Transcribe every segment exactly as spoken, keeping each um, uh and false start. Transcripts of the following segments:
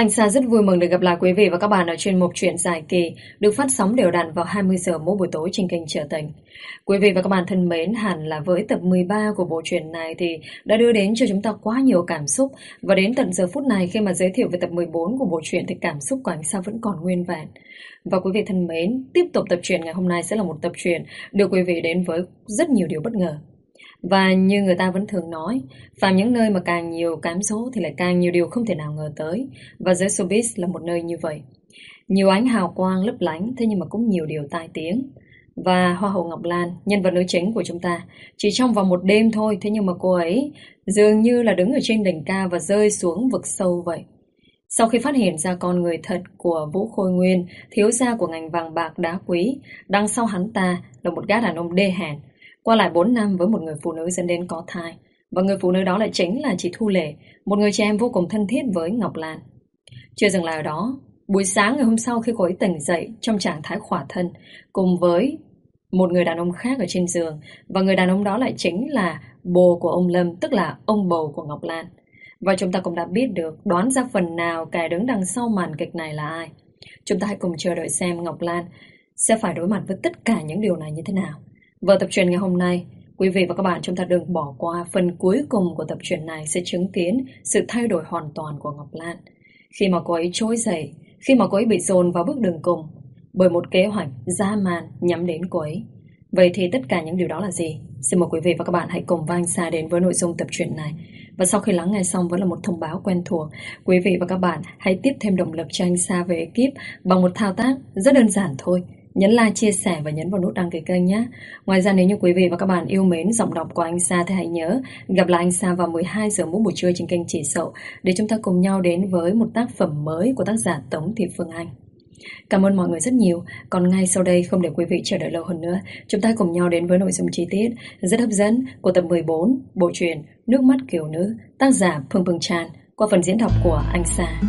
Anh Sa rất vui mừng được gặp lại quý vị và các bạn ở chuyên mục Chuyện dài kỳ được phát sóng đều đặn vào hai mươi giờ mỗi buổi tối trên kênh Trở Tình. Quý vị và các bạn thân mến, hẳn là với tập mười ba của bộ truyện này thì đã đưa đến cho chúng ta quá nhiều cảm xúc, và đến tận giờ phút này khi mà giới thiệu về tập mười bốn của bộ truyện thì cảm xúc của anh Sa vẫn còn nguyên vẹn. Và quý vị thân mến, tiếp tục tập truyện ngày hôm nay sẽ là một tập truyện đưa quý vị đến với rất nhiều điều bất ngờ. Và như người ta vẫn thường nói, phàm những nơi mà càng nhiều cám dỗ thì lại càng nhiều điều không thể nào ngờ tới. Và giới showbiz là một nơi như vậy. Nhiều ánh hào quang lấp lánh, thế nhưng mà cũng nhiều điều tai tiếng. Và Hoa hậu Ngọc Lan, nhân vật nữ chính của chúng ta, chỉ trong vòng một đêm thôi, thế nhưng mà cô ấy dường như là đứng ở trên đỉnh cao và rơi xuống vực sâu vậy. Sau khi phát hiện ra con người thật của Vũ Khôi Nguyên, thiếu gia của ngành vàng bạc đá quý, đằng sau hắn ta là một gã đàn ông đê hèn, qua lại bốn năm với một người phụ nữ dẫn đến có thai. Và người phụ nữ đó lại chính là chị Thu Lệ, một người chị em vô cùng thân thiết với Ngọc Lan. Chưa dừng lại ở đó, buổi sáng ngày hôm sau khi cô ấy tỉnh dậy trong trạng thái khỏa thân cùng với một người đàn ông khác ở trên giường, và người đàn ông đó lại chính là bồ của ông Lâm, tức là ông bầu của Ngọc Lan. Và chúng ta cũng đã biết được, đoán ra phần nào kẻ đứng đằng sau màn kịch này là ai. Chúng ta hãy cùng chờ đợi xem Ngọc Lan sẽ phải đối mặt với tất cả những điều này như thế nào. Vào tập truyện ngày hôm nay, quý vị và các bạn chúng ta đừng bỏ qua phần cuối cùng của tập truyện này sẽ chứng kiến sự thay đổi hoàn toàn của Ngọc Lan. Khi mà cô ấy trỗi dậy, khi mà cô ấy bị dồn vào bước đường cùng bởi một kế hoạch dã man nhắm đến cô ấy. Vậy thì tất cả những điều đó là gì? Xin mời quý vị và các bạn hãy cùng với anh Sa đến với nội dung tập truyện này. Và sau khi lắng nghe xong vẫn là một thông báo quen thuộc, quý vị và các bạn hãy tiếp thêm động lực cho anh Sa về ekip bằng một thao tác rất đơn giản thôi. Nhấn like, chia sẻ và nhấn vào nút đăng ký kênh nhé. Ngoài ra nếu như quý vị và các bạn yêu mến giọng đọc của anh Sa thì hãy nhớ gặp lại anh Sa vào mười hai giờ mỗi buổi trưa trên kênh Chỉ Sậu để chúng ta cùng nhau đến với một tác phẩm mới của tác giả Tống Thị Phương Anh. Cảm ơn mọi người rất nhiều. Còn ngay sau đây, không để quý vị chờ đợi lâu hơn nữa, chúng ta cùng nhau đến với nội dung chi tiết rất hấp dẫn của tập mười bốn bộ truyện Nước Mắt Kiều Nữ, tác giả Phương Phương Tràn, qua phần diễn đọc của anh Sa.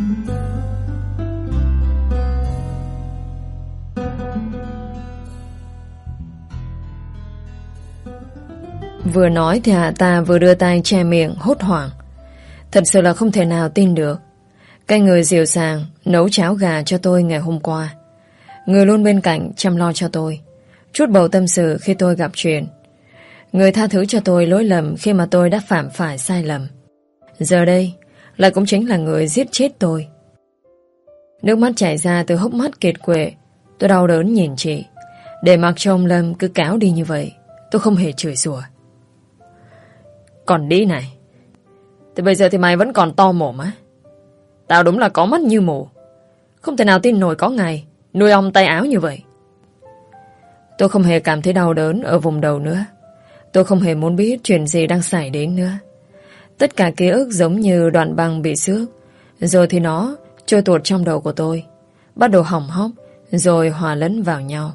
Vừa nói thì Hạ ta vừa đưa tay che miệng hốt hoảng. Thật sự là không thể nào tin được. Cái người dịu dàng nấu cháo gà cho tôi ngày hôm qua, người luôn bên cạnh chăm lo cho tôi, chút bầu tâm sự khi tôi gặp chuyện, người tha thứ cho tôi lỗi lầm khi mà tôi đã phạm phải sai lầm, giờ đây lại cũng chính là người giết chết tôi. Nước mắt chảy ra từ hốc mắt kiệt quệ. Tôi đau đớn nhìn chị. Để mặc cho ông Lâm cứ cáo đi như vậy, tôi không hề chửi rủa. Còn đi này, thì bây giờ thì mày vẫn còn to mồm á? Tao đúng là có mắt như mù, không thể nào tin nổi có ngày nuôi ong tay áo như vậy. Tôi không hề cảm thấy đau đớn ở vùng đầu nữa. Tôi không hề muốn biết chuyện gì đang xảy đến nữa. Tất cả ký ức giống như đoạn băng bị xước, rồi thì nó trôi tuột trong đầu của tôi, bắt đầu hỏng hóc, rồi hòa lẫn vào nhau.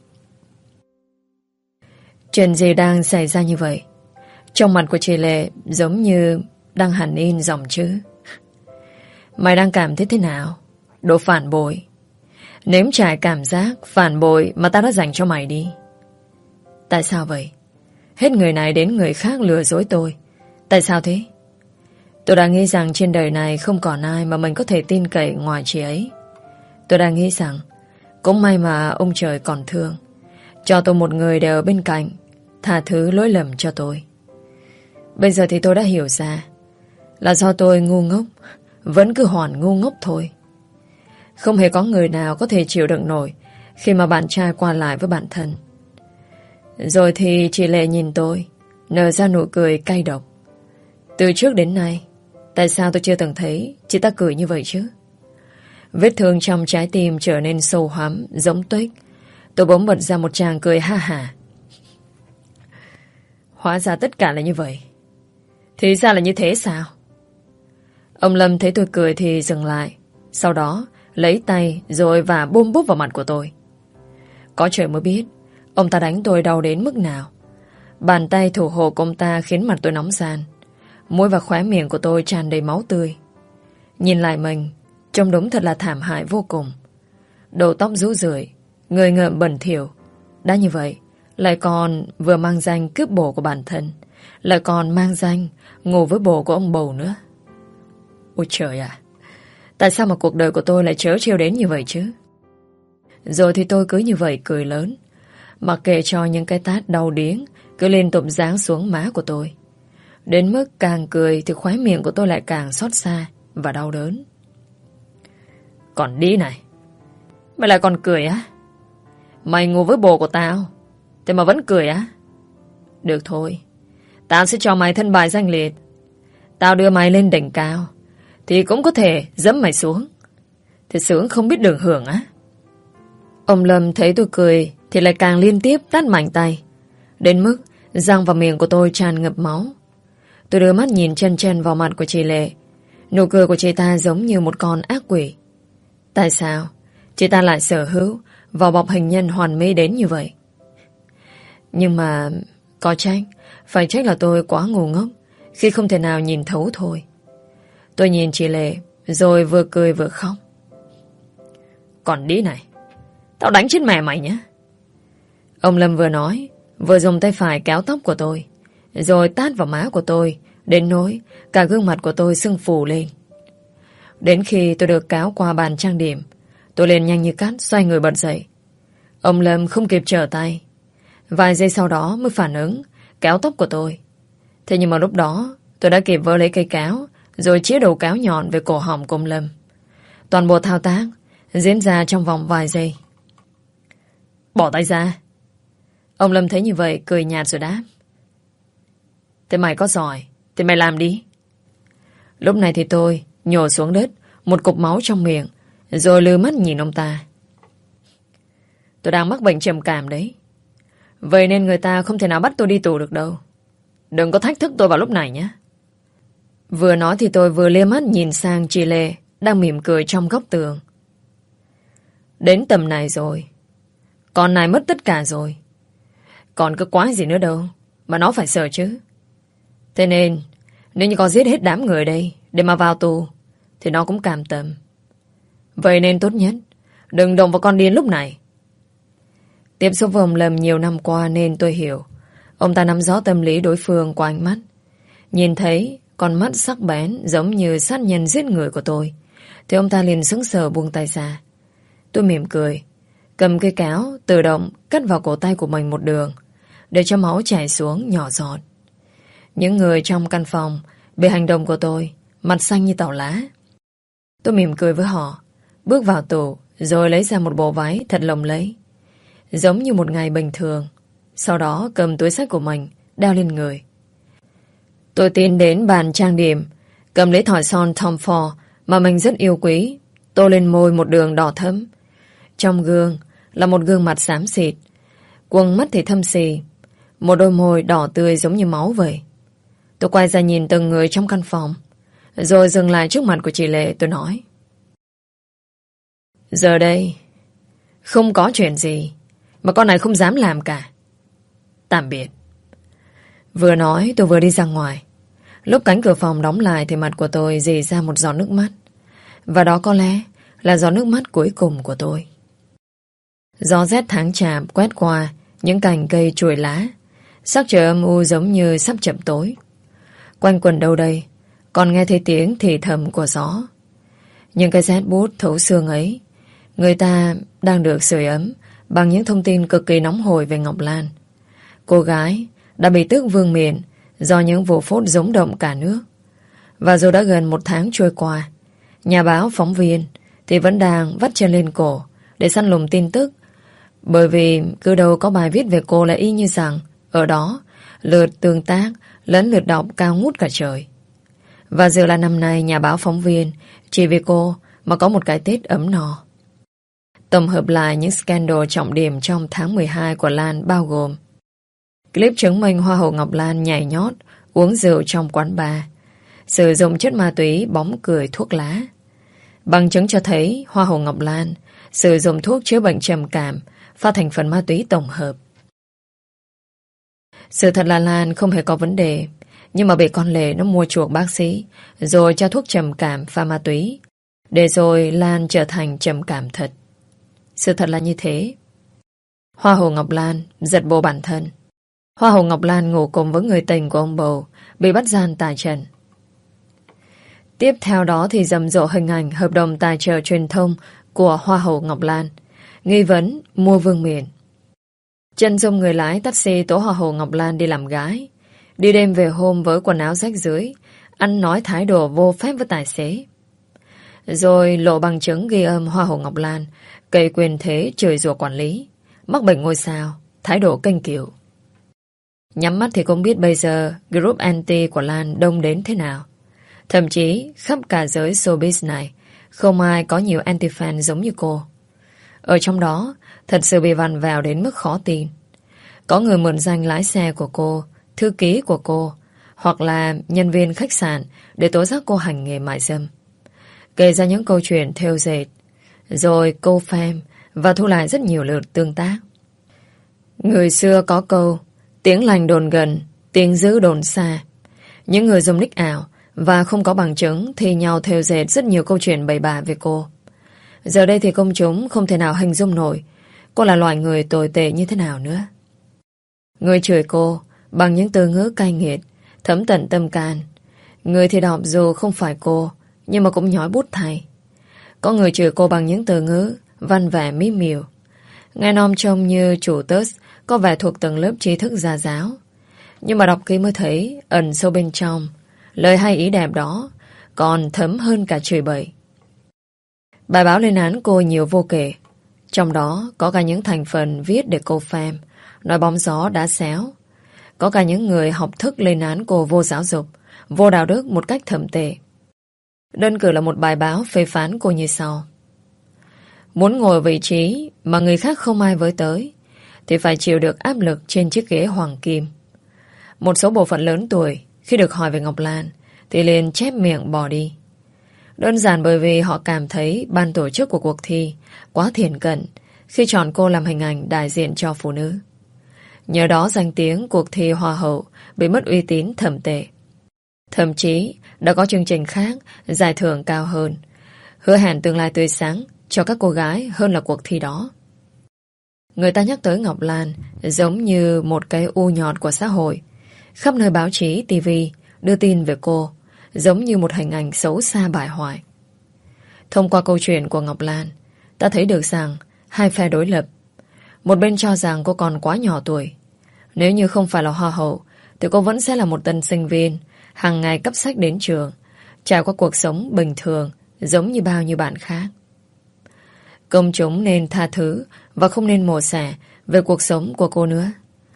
Chuyện gì đang xảy ra như vậy? Trong mặt của chị Lệ giống như đang hẳn in dòng chữ: mày đang cảm thấy thế nào? Đồ phản bội. Nếm trải cảm giác phản bội mà tao đã dành cho mày đi. Tại sao vậy? Hết người này đến người khác lừa dối tôi. Tại sao thế? Tôi đã nghĩ rằng trên đời này không còn ai mà mình có thể tin cậy ngoài chị ấy. Tôi đã nghĩ rằng cũng may mà ông trời còn thương, cho tôi một người để ở bên cạnh, tha thứ lỗi lầm cho tôi. Bây giờ thì tôi đã hiểu ra là do tôi ngu ngốc, vẫn cứ hoàn ngu ngốc thôi. Không hề có người nào có thể chịu đựng nổi khi mà bạn trai qua lại với bạn thân. Rồi thì chị Lệ nhìn tôi, nở ra nụ cười cay độc. Từ trước đến nay, tại sao tôi chưa từng thấy chị ta cười như vậy chứ? Vết thương trong trái tim trở nên sâu hoắm, giống tuếch. Tôi bỗng bật ra một tràng cười ha hả. Hóa ra tất cả là như vậy. Thì ra là như thế sao? Ông Lâm thấy tôi cười thì dừng lại. Sau đó lấy tay rồi và bôm bốp vào mặt của tôi. Có trời mới biết ông ta đánh tôi đau đến mức nào. Bàn tay thủ hộ của ông ta khiến mặt tôi nóng ran. Mũi và khóe miệng của tôi tràn đầy máu tươi. Nhìn lại mình, trông đúng thật là thảm hại vô cùng. Đầu tóc rũ rượi, người ngợm bẩn thỉu. Đã như vậy, lại còn vừa mang danh cướp bồ của bản thân, lại còn mang danh ngủ với bồ của ông bầu nữa. Ôi trời ạ! Tại sao mà cuộc đời của tôi lại trớ trêu đến như vậy chứ? Rồi thì tôi cứ như vậy cười lớn, mặc kệ cho những cái tát đau điếng cứ liên tục giáng xuống má của tôi. Đến mức càng cười thì khóe miệng của tôi lại càng xót xa và đau đớn. Còn đi này, mày lại còn cười á? Mày ngủ với bồ của tao, thế mà vẫn cười á? Được thôi, tao sẽ cho mày thân bài danh liệt. Tao đưa mày lên đỉnh cao thì cũng có thể giẫm mày xuống. Thì sướng không biết đường hưởng á. Ông Lâm thấy tôi cười thì lại càng liên tiếp tát mạnh tay, đến mức răng và miệng của tôi tràn ngập máu. Tôi đưa mắt nhìn chân chân vào mặt của chị Lệ. Nụ cười của chị ta giống như một con ác quỷ. Tại sao chị ta lại sở hữu vỏ bọc hình nhân hoàn mỹ đến như vậy? Nhưng mà có trách, phải trách là tôi quá ngu ngốc khi không thể nào nhìn thấu thôi. Tôi nhìn chị Lệ rồi vừa cười vừa khóc. Còn đi này, tao đánh chết mẹ mày nhé. Ông Lâm vừa nói vừa dùng tay phải kéo tóc của tôi, rồi tát vào má của tôi đến nỗi cả gương mặt của tôi sưng phù lên. Đến khi tôi được kéo qua bàn trang điểm, tôi liền nhanh như cắt xoay người bật dậy. Ông Lâm không kịp trở tay, vài giây sau đó mới phản ứng kéo tóc của tôi. Thế nhưng mà lúc đó tôi đã kịp vơ lấy cây kéo rồi chĩa đầu kéo nhọn về cổ họng của ông Lâm. Toàn bộ thao tác diễn ra trong vòng vài giây. Bỏ tay ra. Ông Lâm thấy như vậy cười nhạt rồi đáp. Thế mày có giỏi thì mày làm đi. Lúc này thì tôi nhổ xuống đất một cục máu trong miệng, rồi lừa mắt nhìn ông ta. Tôi đang mắc bệnh trầm cảm đấy, vậy nên người ta không thể nào bắt tôi đi tù được đâu. Đừng có thách thức tôi vào lúc này nhé. Vừa nói thì tôi vừa lia mắt nhìn sang chị Lê đang mỉm cười trong góc tường. Đến tầm này rồi, con này mất tất cả rồi, còn cái quái gì nữa đâu mà nó phải sợ chứ. Thế nên nếu như có giết hết đám người đây để mà vào tù thì nó cũng cam tâm. Vậy nên tốt nhất đừng động vào con điên lúc này. Tiếp xúc với ông Lâm nhiều năm qua nên tôi hiểu ông ta nắm rõ tâm lý đối phương qua ánh mắt. Nhìn thấy con mắt sắc bén giống như sát nhân giết người của tôi thì ông ta liền sững sờ buông tay ra. Tôi mỉm cười, cầm cây kéo tự động cắt vào cổ tay của mình một đường để cho máu chảy xuống nhỏ giọt. Những người trong căn phòng bị hành động của tôi mặt xanh như tàu lá. Tôi mỉm cười với họ, bước vào tủ rồi lấy ra một bộ váy thật lồng lẫy, giống như một ngày bình thường. Sau đó cầm túi xách của mình đeo lên người. Tôi tiến đến bàn trang điểm, cầm lấy thỏi son Tom Ford mà mình rất yêu quý, tô lên môi một đường đỏ thẫm. Trong gương là một gương mặt xám xịt, quầng mắt thì thâm xì, một đôi môi đỏ tươi giống như máu vậy. Tôi quay ra nhìn từng người trong căn phòng, rồi dừng lại trước mặt của chị Lệ. Tôi nói, giờ đây không có chuyện gì mà con này không dám làm cả. Tạm biệt. Vừa nói tôi vừa đi ra ngoài. Lúc cánh cửa phòng đóng lại thì mặt của tôi rỉ ra một giọt nước mắt. Và đó có lẽ là giọt nước mắt cuối cùng của tôi. Gió rét tháng chạp quét qua những cành cây trụi lá. Sắc trời âm u giống như sắp chậm tối. Quanh quần đâu đây còn nghe thấy tiếng thì thầm của gió. Những cái rét buốt thấu xương ấy, người ta đang được sưởi ấm bằng những thông tin cực kỳ nóng hổi về Ngọc Lan. Cô gái đã bị tước vương miện do những vụ phốt rúng động cả nước. Và dù đã gần một tháng trôi qua, nhà báo phóng viên thì vẫn đang vắt chân lên cổ để săn lùng tin tức. Bởi vì cứ đâu có bài viết về cô là y như rằng ở đó lượt tương tác lẫn lượt đọc cao ngút cả trời. Và giờ là năm nay nhà báo phóng viên chỉ vì cô mà có một cái Tết ấm no. Tổng hợp lại những scandal trọng điểm trong tháng mười hai của Lan bao gồm clip chứng minh Hoa hậu Ngọc Lan nhảy nhót uống rượu trong quán bar, sử dụng chất ma túy bóng cười thuốc lá. Bằng chứng cho thấy Hoa hậu Ngọc Lan sử dụng thuốc chữa bệnh trầm cảm pha thành phần ma túy tổng hợp. Sự thật là Lan không hề có vấn đề, nhưng mà bị con Lệ nó mua chuộc bác sĩ rồi cho thuốc trầm cảm pha ma túy, để rồi Lan trở thành trầm cảm thật. Sự thật là như thế. Hoa hậu Ngọc Lan giật bồ bản thân. Hoa hậu Ngọc Lan ngủ cùng với người tình của ông bầu, bị bắt gian tại trận. Tiếp theo đó thì rầm rộ hình ảnh hợp đồng tài trợ truyền thông của Hoa hậu Ngọc Lan, nghi vấn mua vương miện. Chân dung người lái taxi tố Hoa hậu Ngọc Lan đi làm gái, đi đêm về hôm với quần áo rách rưới, ăn nói thái độ vô phép với tài xế. Rồi lộ bằng chứng ghi âm Hoa hậu Ngọc Lan cậy quyền thế chửi rủa quản lý, mắc bệnh ngôi sao, thái độ kênh kiệu. Nhắm mắt thì cũng biết bây giờ group anti của Lan đông đến thế nào. Thậm chí khắp cả giới showbiz này không ai có nhiều anti-fan giống như cô. Ở trong đó thật sự bị vặn vào đến mức khó tin. Có người mượn danh lái xe của cô, thư ký của cô, hoặc là nhân viên khách sạn để tố giác cô hành nghề mại dâm, kể ra những câu chuyện thêu dệt, rồi câu fan và thu lại rất nhiều lượt tương tác. Người xưa có câu tiếng lành đồn gần, tiếng dữ đồn xa. Những người dùng nick ảo và không có bằng chứng thì nhau thêu dệt rất nhiều câu chuyện bậy bạ về cô. Giờ đây thì công chúng không thể nào hình dung nổi cô là loại người tồi tệ như thế nào nữa. Người chửi cô bằng những từ ngữ cay nghiệt, thấm tận tâm can. Người thì đọc dù không phải cô, nhưng mà cũng nhói bút thay. Có người chửi cô bằng những từ ngữ văn vẻ mỹ miều, nghe nom trông như chủ tớ có vẻ thuộc tầng lớp trí thức gia giáo. Nhưng mà đọc kỹ mới thấy ẩn sâu bên trong lời hay ý đẹp đó còn thấm hơn cả chửi bậy. Bài báo lên án cô nhiều vô kể, trong đó có cả những thành phần viết để cô fan, nói bóng gió đá xéo. Có cả những người học thức lên án cô vô giáo dục, vô đạo đức một cách thậm tệ. Đơn cử là một bài báo phê phán cô như sau: muốn ngồi vị trí mà người khác không ai với tới thì phải chịu được áp lực trên chiếc ghế hoàng kim. Một số bộ phận lớn tuổi khi được hỏi về Ngọc Lan thì liền chép miệng bỏ đi. Đơn giản bởi vì họ cảm thấy ban tổ chức của cuộc thi quá thiển cận khi chọn cô làm hình ảnh đại diện cho phụ nữ. Nhờ đó danh tiếng cuộc thi Hoa hậu bị mất uy tín thậm tệ. Thậm chí đã có chương trình khác giải thưởng cao hơn, hứa hẹn tương lai tươi sáng cho các cô gái hơn là cuộc thi đó. Người ta nhắc tới Ngọc Lan giống như một cái u nhọt của xã hội. Khắp nơi báo chí, ti vi đưa tin về cô giống như một hình ảnh xấu xa bại hoại. Thông qua câu chuyện của Ngọc Lan, ta thấy được rằng hai phe đối lập. Một bên cho rằng cô còn quá nhỏ tuổi. Nếu như không phải là Hoa hậu thì cô vẫn sẽ là một tân sinh viên, hàng ngày cấp sách đến trường, trải qua cuộc sống bình thường giống như bao nhiêu bạn khác. Công chúng nên tha thứ và không nên mổ xẻ về cuộc sống của cô nữa.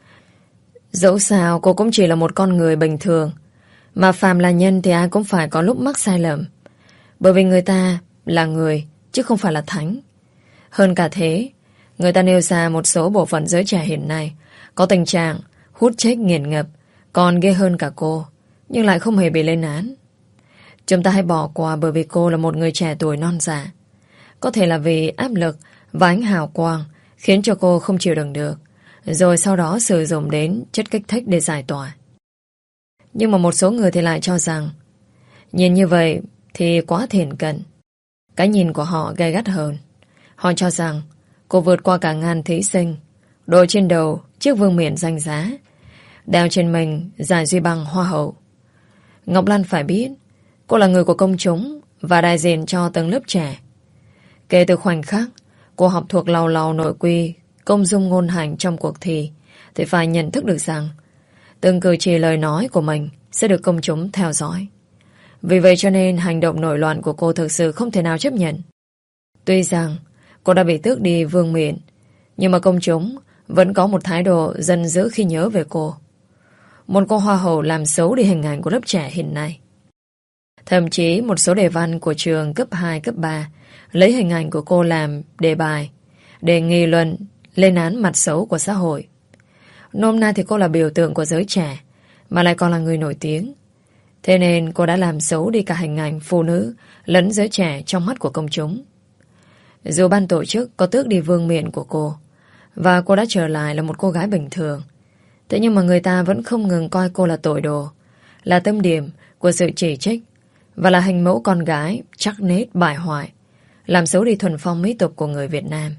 Dẫu sao cô cũng chỉ là một con người bình thường, mà phàm là nhân thì ai cũng phải có lúc mắc sai lầm, bởi vì người ta là người chứ không phải là thánh. Hơn cả thế, người ta nêu ra một số bộ phận giới trẻ hiện nay có tình trạng hút chếch nghiền ngập còn ghê hơn cả cô, nhưng lại không hề bị lên án. Chúng ta hãy bỏ qua bởi vì cô là một người trẻ tuổi non dạ. Có thể là vì áp lực và ánh hào quang khiến cho cô không chịu đựng được, rồi sau đó sử dụng đến chất kích thích để giải tỏa. Nhưng mà một số người thì lại cho rằng nhìn như vậy thì quá thiển cận. Cái nhìn của họ gay gắt hơn. Họ cho rằng cô vượt qua cả ngàn thí sinh, đội trên đầu chiếc vương miện danh giá, đeo trên mình giải duy bằng Hoa hậu. Ngọc Lan phải biết cô là người của công chúng và đại diện cho tầng lớp trẻ. Kể từ khoảnh khắc cô học thuộc lầu lầu nội quy công dung ngôn hành trong cuộc thi thì phải nhận thức được rằng từng cử chỉ lời nói của mình sẽ được công chúng theo dõi. Vì vậy cho nên hành động nổi loạn của cô thực sự không thể nào chấp nhận. Tuy rằng cô đã bị tước đi vương miện, nhưng mà công chúng vẫn có một thái độ giận dữ khi nhớ về cô. Một cô Hoa hậu làm xấu đi hình ảnh của lớp trẻ hiện nay. Thậm chí một số đề văn của trường cấp hai, cấp ba lấy hình ảnh của cô làm đề bài để nghị luận lên án mặt xấu của xã hội. Nôm na thì cô là biểu tượng của giới trẻ, mà lại còn là người nổi tiếng. Thế nên cô đã làm xấu đi cả hình ảnh phụ nữ lẫn giới trẻ trong mắt của công chúng. Dù ban tổ chức có tước đi vương miện của cô và cô đã trở lại là một cô gái bình thường, thế nhưng mà người ta vẫn không ngừng coi cô là tội đồ, là tâm điểm của sự chỉ trích và là hình mẫu con gái chắc nết bại hoại, làm xấu đi thuần phong mỹ tục của người Việt Nam.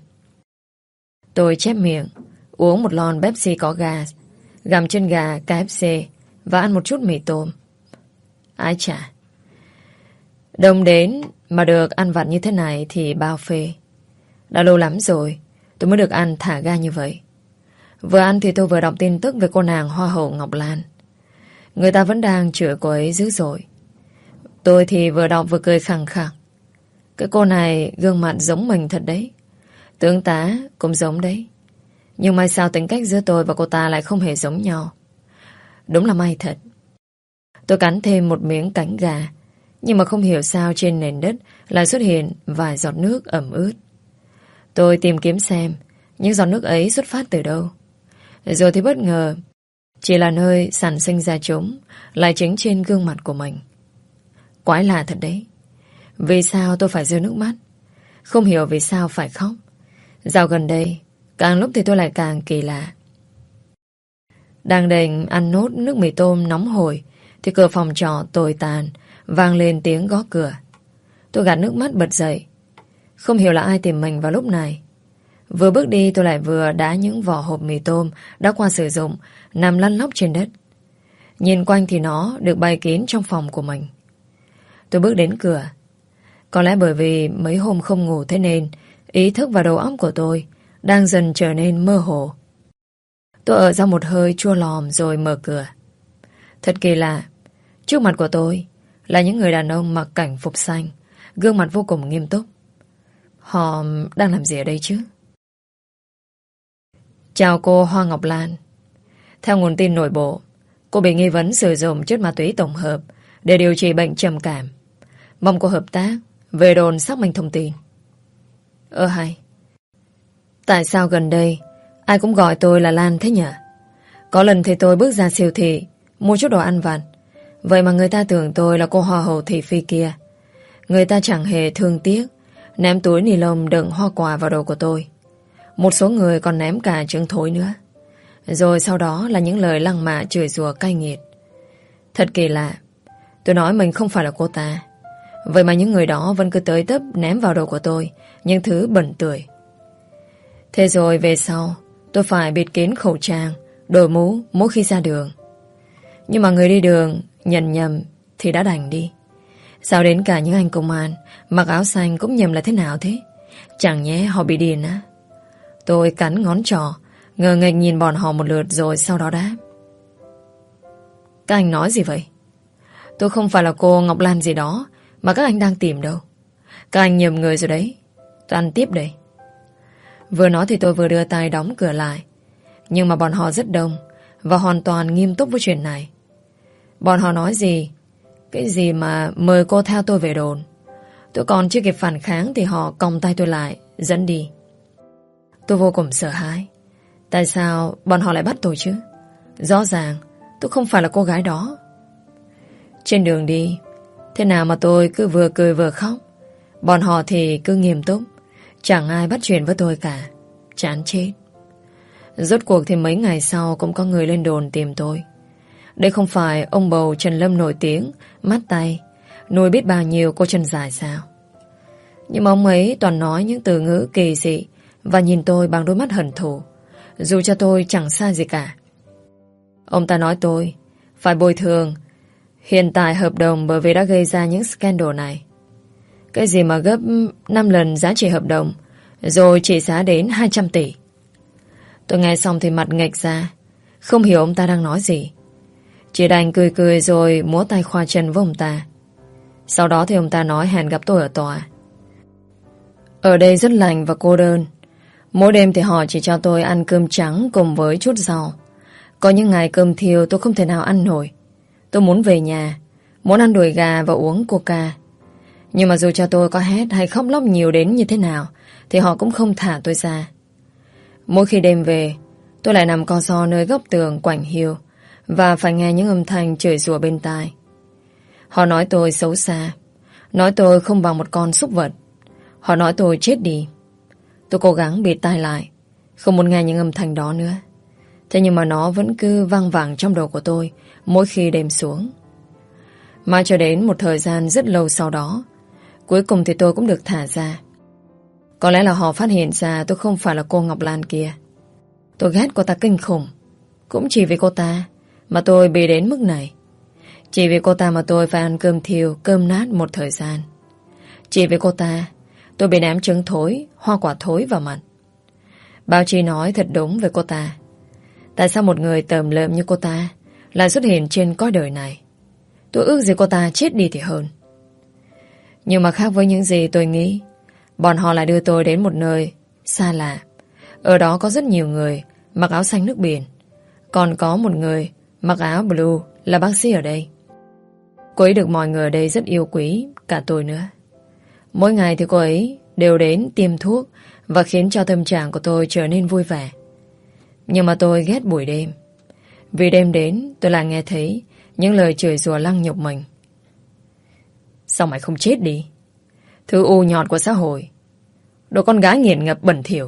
Tôi chép miệng uống một lon Pepsi có gas, gặm chân gà ca ép xê và ăn một chút mì tôm. Ái chà, Đông đến mà được ăn vặt như thế này thì bao phê. Đã lâu lắm rồi tôi mới được ăn thả ga như vậy. Vừa ăn thì tôi vừa đọc tin tức về cô nàng Hoa hậu Ngọc Lan. Người ta vẫn đang chửi cô ấy dữ dội. Tôi thì vừa đọc vừa cười khằng khặc. Cái cô này gương mặt giống mình thật đấy. Tướng tá cũng giống đấy. Nhưng may sao tính cách giữa tôi và cô ta lại không hề giống nhau. Đúng là may thật. Tôi cắn thêm một miếng cánh gà. Nhưng mà không hiểu sao trên nền đất lại xuất hiện vài giọt nước ẩm ướt. Tôi tìm kiếm xem những giọt nước ấy xuất phát từ đâu. Rồi thì bất ngờ chỉ là nơi sản sinh ra chúng lại chính trên gương mặt của mình. Quái lạ thật đấy. Vì sao tôi phải rơi nước mắt? Không hiểu vì sao phải khóc. Dạo gần đây càng lúc thì tôi lại càng kỳ lạ. Đang định ăn nốt nước mì tôm nóng hổi thì cửa phòng trọ tồi tàn vang lên tiếng gõ cửa. Tôi gạt nước mắt bật dậy. Không hiểu là ai tìm mình vào lúc này. Vừa bước đi tôi lại vừa đá những vỏ hộp mì tôm đã qua sử dụng nằm lăn lóc trên đất. Nhìn quanh thì nó được bày kín trong phòng của mình. Tôi bước đến cửa. Có lẽ bởi vì mấy hôm không ngủ thế nên ý thức và đầu óc của tôi đang dần trở nên mơ hồ. Tôi ở ra một hơi chua lòm rồi mở cửa. Thật kỳ lạ. Trước mặt của tôi là những người đàn ông mặc cảnh phục xanh, gương mặt vô cùng nghiêm túc. Họ đang làm gì ở đây chứ? Chào cô Hoa Ngọc Lan. Theo nguồn tin nội bộ, cô bị nghi vấn sử dụng chất ma túy tổng hợp để điều trị bệnh trầm cảm. Mong cô hợp tác về đồn xác minh thông tin. Ơ hay. Tại sao gần đây ai cũng gọi tôi là Lan thế nhỉ? Có lần thì tôi bước ra siêu thị mua chút đồ ăn vặt. Vậy mà người ta tưởng tôi là cô hoa hậu thị phi kia. Người ta chẳng hề thương tiếc ném túi ni lông đựng hoa quả vào đầu của tôi. Một số người còn ném cả trứng thối nữa. Rồi sau đó là những lời lăng mạ chửi rủa cay nghiệt. Thật kỳ lạ. Tôi nói mình không phải là cô ta. Vậy mà những người đó vẫn cứ tới tấp ném vào đầu của tôi những thứ bẩn tưởi. Thế rồi về sau tôi phải bịt kín khẩu trang, đội mũ mỗi khi ra đường. Nhưng mà người đi đường nhận nhầm thì đã đành đi. Sao đến cả những anh công an mặc áo xanh cũng nhầm là thế nào thế? Chẳng nhẽ họ bị điên á? Tôi cắn ngón trỏ, ngờ nghệch nhìn bọn họ một lượt rồi sau đó đáp. Các anh nói gì vậy? Tôi không phải là cô Ngọc Lan gì đó mà các anh đang tìm đâu. Các anh nhầm người rồi đấy. Tôi ăn tiếp đây. Vừa nói thì tôi vừa đưa tay đóng cửa lại. Nhưng mà bọn họ rất đông và hoàn toàn nghiêm túc với chuyện này. Bọn họ nói gì? Cái gì mà mời cô theo tôi về đồn. Tôi còn chưa kịp phản kháng thì họ còng tay tôi lại, dẫn đi. Tôi vô cùng sợ hãi. Tại sao bọn họ lại bắt tôi chứ? Rõ ràng tôi không phải là cô gái đó. Trên đường đi, thế nào mà tôi cứ vừa cười vừa khóc. Bọn họ thì cứ nghiêm túc. Chẳng ai bắt chuyện với tôi cả. Chán chết. Rốt cuộc thì mấy ngày sau cũng có người lên đồn tìm tôi. Đây không phải ông bầu Trần Lâm nổi tiếng, mắt tay, nuôi biết bao nhiêu cô chân dài sao? Nhưng mà ông ấy toàn nói những từ ngữ kỳ dị và nhìn tôi bằng đôi mắt hận thù, dù cho tôi chẳng sai gì cả. Ông ta nói tôi phải bồi thường hiện tại hợp đồng bởi vì đã gây ra những scandal này. Cái gì mà gấp năm lần giá trị hợp đồng, rồi trị giá đến hai trăm tỷ. Tôi nghe xong thì mặt nghệch ra, không hiểu ông ta đang nói gì. Chỉ đành cười cười rồi múa tay khoa chân với ông ta. Sau đó thì ông ta nói hẹn gặp tôi ở tòa. Ở đây rất lạnh và cô đơn. Mỗi đêm thì họ chỉ cho tôi ăn cơm trắng cùng với chút rau. Có những ngày cơm thiêu tôi không thể nào ăn nổi. Tôi muốn về nhà, muốn ăn đùi gà và uống coca. Nhưng mà dù cho tôi có hét hay khóc lóc nhiều đến như thế nào thì họ cũng không thả tôi ra. Mỗi khi đêm về, tôi lại nằm co ro nơi góc tường quạnh hiu và phải nghe những âm thanh chửi rủa bên tai. Họ nói tôi xấu xa, nói tôi không bằng một con súc vật. Họ nói tôi chết đi. Tôi cố gắng bịt tai lại, không muốn nghe những âm thanh đó nữa. Thế nhưng mà nó vẫn cứ vang vẳng trong đầu của tôi mỗi khi đêm xuống. Mãi cho đến một thời gian rất lâu sau đó, cuối cùng thì tôi cũng được thả ra. Có lẽ là họ phát hiện ra tôi không phải là cô Ngọc Lan kia. Tôi ghét cô ta kinh khủng. Cũng chỉ vì cô ta mà tôi bị đến mức này. Chỉ vì cô ta mà tôi phải ăn cơm thiêu, cơm nát một thời gian. Chỉ vì cô ta, tôi bị ném trứng thối, hoa quả thối vào mặt. Báo chí nói thật đúng về cô ta. Tại sao một người tởm lợm như cô ta lại xuất hiện trên cõi đời này? Tôi ước gì cô ta chết đi thì hơn. Nhưng mà khác với những gì tôi nghĩ, bọn họ lại đưa tôi đến một nơi xa lạ. Ở đó có rất nhiều người mặc áo xanh nước biển. Còn có một người mặc áo blue là bác sĩ ở đây. Cô ấy được mọi người ở đây rất yêu quý, cả tôi nữa. Mỗi ngày thì cô ấy đều đến tiêm thuốc và khiến cho tâm trạng của tôi trở nên vui vẻ. Nhưng mà tôi ghét buổi đêm. Vì đêm đến tôi lại nghe thấy những lời chửi rủa lăng nhục mình. Sao mày không chết đi? Thứ u nhọt của xã hội. Đồ con gái nghiện ngập bẩn thỉu.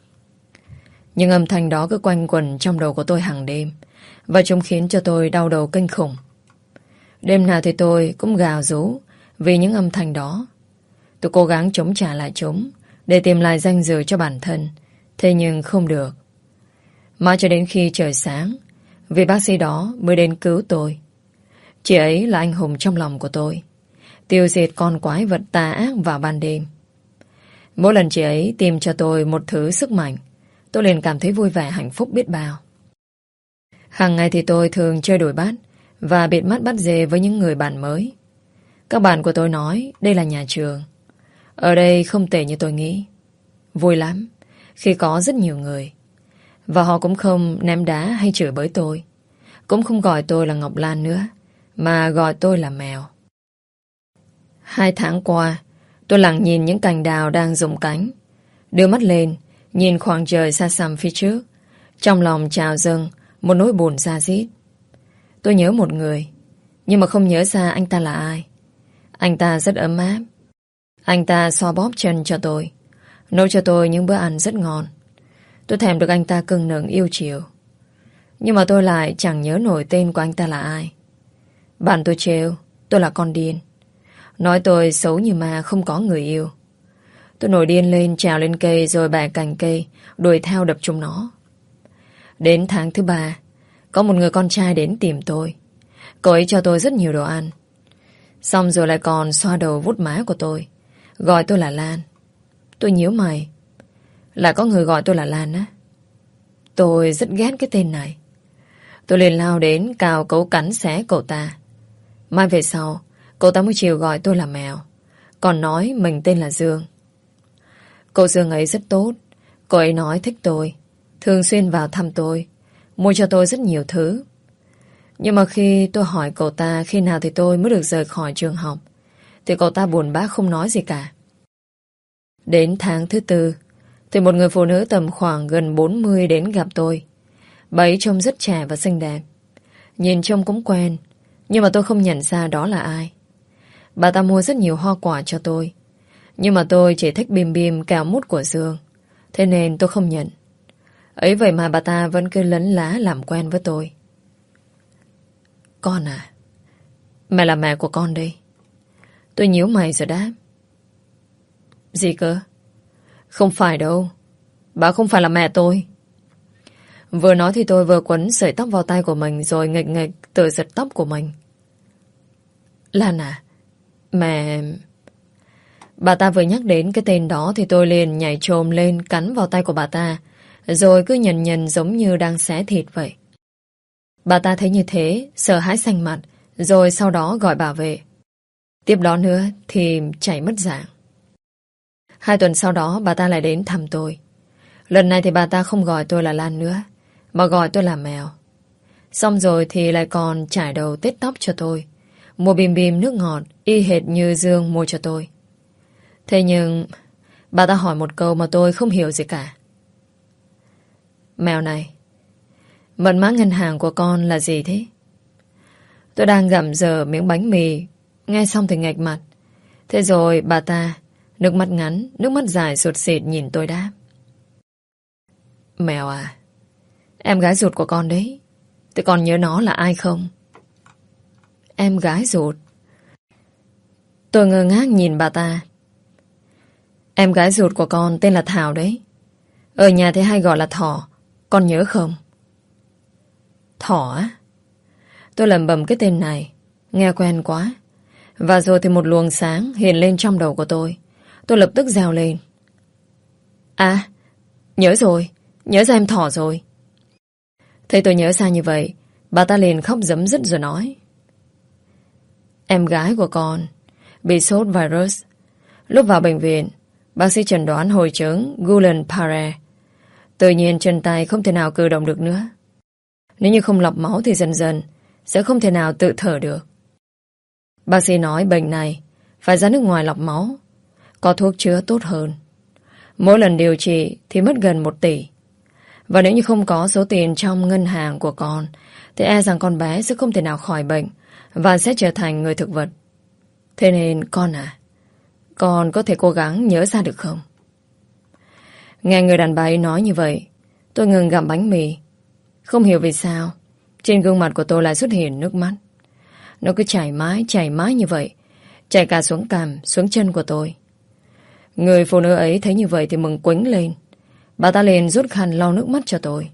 Nhưng âm thanh đó cứ quanh quẩn trong đầu của tôi hàng đêm, và chúng khiến cho tôi đau đầu kinh khủng. Đêm nào thì tôi cũng gào rú vì những âm thanh đó. Tôi cố gắng chống trả lại chúng để tìm lại danh dự cho bản thân. Thế nhưng không được. Mãi cho đến khi trời sáng, vị bác sĩ đó mới đến cứu tôi. Chị ấy là anh hùng trong lòng của tôi, tiêu diệt con quái vật tà ác vào ban đêm. Mỗi lần chị ấy tìm cho tôi một thứ sức mạnh, tôi liền cảm thấy vui vẻ hạnh phúc biết bao. Hàng ngày thì tôi thường chơi đuổi bắt và bịt mắt bắt dê với những người bạn mới. Các bạn của tôi nói đây là nhà trường. Ở đây không tệ như tôi nghĩ. Vui lắm khi có rất nhiều người. Và họ cũng không ném đá hay chửi bới tôi. Cũng không gọi tôi là Ngọc Lan nữa, mà gọi tôi là mèo. Hai tháng qua, tôi lặng nhìn những cành đào đang rụng cánh. Đưa mắt lên, nhìn khoảng trời xa xăm phía trước. Trong lòng trào dâng một nỗi buồn da diết. Tôi nhớ một người, nhưng mà không nhớ ra anh ta là ai. Anh ta rất ấm áp. Anh ta xoa bóp chân cho tôi, nấu cho tôi những bữa ăn rất ngon. Tôi thèm được anh ta cưng nựng yêu chiều. Nhưng mà tôi lại chẳng nhớ nổi tên của anh ta là ai. Bạn tôi trêu tôi là con điên, nói tôi xấu như ma không có người yêu. Tôi nổi điên lên, trèo lên cây rồi bẻ cành cây, đuổi theo đập chúng nó. Đến tháng thứ ba, có một người con trai đến tìm tôi. Cậu ấy cho tôi rất nhiều đồ ăn. Xong rồi lại còn xoa đầu vuốt má của tôi, gọi tôi là Lan. Tôi nhíu mày. Lại có người gọi tôi là Lan á? Tôi rất ghét cái tên này. Tôi liền lao đến cào cấu cắn xé cậu ta. Mai về sau, cậu ta mới chịu gọi tôi là mèo, còn nói mình tên là Dương. Cô Dương ấy rất tốt. Cô ấy nói thích tôi, thường xuyên vào thăm tôi, mua cho tôi rất nhiều thứ. Nhưng mà khi tôi hỏi cậu ta khi nào thì tôi mới được rời khỏi trường học, thì cậu ta buồn bã không nói gì cả. Đến tháng thứ tư thì một người phụ nữ tầm khoảng gần bốn mươi đến gặp tôi. Bà ấy trông rất trẻ và xinh đẹp. Nhìn trông cũng quen, nhưng mà tôi không nhận ra đó là ai. Bà ta mua rất nhiều hoa quả cho tôi, nhưng mà tôi chỉ thích bim bim kẹo mút của Dương, thế nên tôi không nhận. Ấy vậy mà bà ta vẫn cứ lấn lá làm quen với tôi. Con à? Mẹ là mẹ của con đây. Tôi nhíu mày rồi đáp. Gì cơ? Không phải đâu. Bà không phải là mẹ tôi. Vừa nói thì tôi vừa quấn sợi tóc vào tay của mình, rồi nghịch nghịch tự giật tóc của mình. Lan à? Mẹ... Bà ta vừa nhắc đến cái tên đó thì tôi liền nhảy chồm lên cắn vào tay của bà ta, rồi cứ nhần nhần giống như đang xé thịt vậy. Bà ta thấy như thế, sợ hãi xanh mặt, rồi sau đó gọi bảo vệ. Tiếp đó nữa thì chảy mất dạng. Hai tuần sau đó bà ta lại đến thăm tôi. Lần này thì bà ta không gọi tôi là Lan nữa, mà gọi tôi là mèo. Xong rồi thì lại còn trải đầu tết tóc cho tôi, mua bìm bìm nước ngọt y hệt như Dương mua cho tôi. Thế nhưng bà ta hỏi một câu mà tôi không hiểu gì cả. Mèo này, mật mã ngân hàng của con là gì thế? Tôi đang gặm dở miếng bánh mì, nghe xong thì nghệch mặt. Thế rồi bà ta, nước mắt ngắn, nước mắt dài sụt sịt nhìn tôi đáp. Mèo à, em gái ruột của con đấy. Thế con nhớ nó là ai không? Em gái ruột? Tôi ngơ ngác nhìn bà ta. Em gái ruột của con tên là Thảo đấy. Ở nhà thì hay gọi là Thỏ. Con nhớ không? Thỏ á? Tôi lẩm bẩm cái tên này, Nghe quen quá. Và rồi thì một luồng sáng hiện lên trong đầu của tôi. Tôi lập tức reo lên. À, nhớ rồi, nhớ ra em Thỏ rồi. Thấy tôi nhớ ra như vậy, bà ta liền khóc rấm rứt rồi nói. Em gái của con bị sốt virus. Lúc vào bệnh viện, bác sĩ chẩn đoán hội chứng Guillain-Barré. Tự nhiên chân tay không thể nào cử động được nữa. Nếu như không lọc máu thì dần dần sẽ không thể nào tự thở được. Bác sĩ nói bệnh này phải ra nước ngoài lọc máu, có thuốc chữa tốt hơn. Mỗi lần điều trị thì mất gần một tỷ. Và nếu như không có số tiền trong ngân hàng của con thì e rằng con bé sẽ không thể nào khỏi bệnh và sẽ trở thành người thực vật. Thế nên con à, con có thể cố gắng nhớ ra được không? Nghe người đàn bà ấy nói như vậy, tôi ngừng gặm bánh mì. Không hiểu vì sao trên gương mặt của tôi lại xuất hiện nước mắt. Nó cứ chảy mãi, chảy mãi như vậy, chảy cả xuống cằm, xuống chân của tôi. Người phụ nữ ấy thấy như vậy thì mừng quĩnh lên. Bà ta liền rút khăn lau nước mắt cho tôi.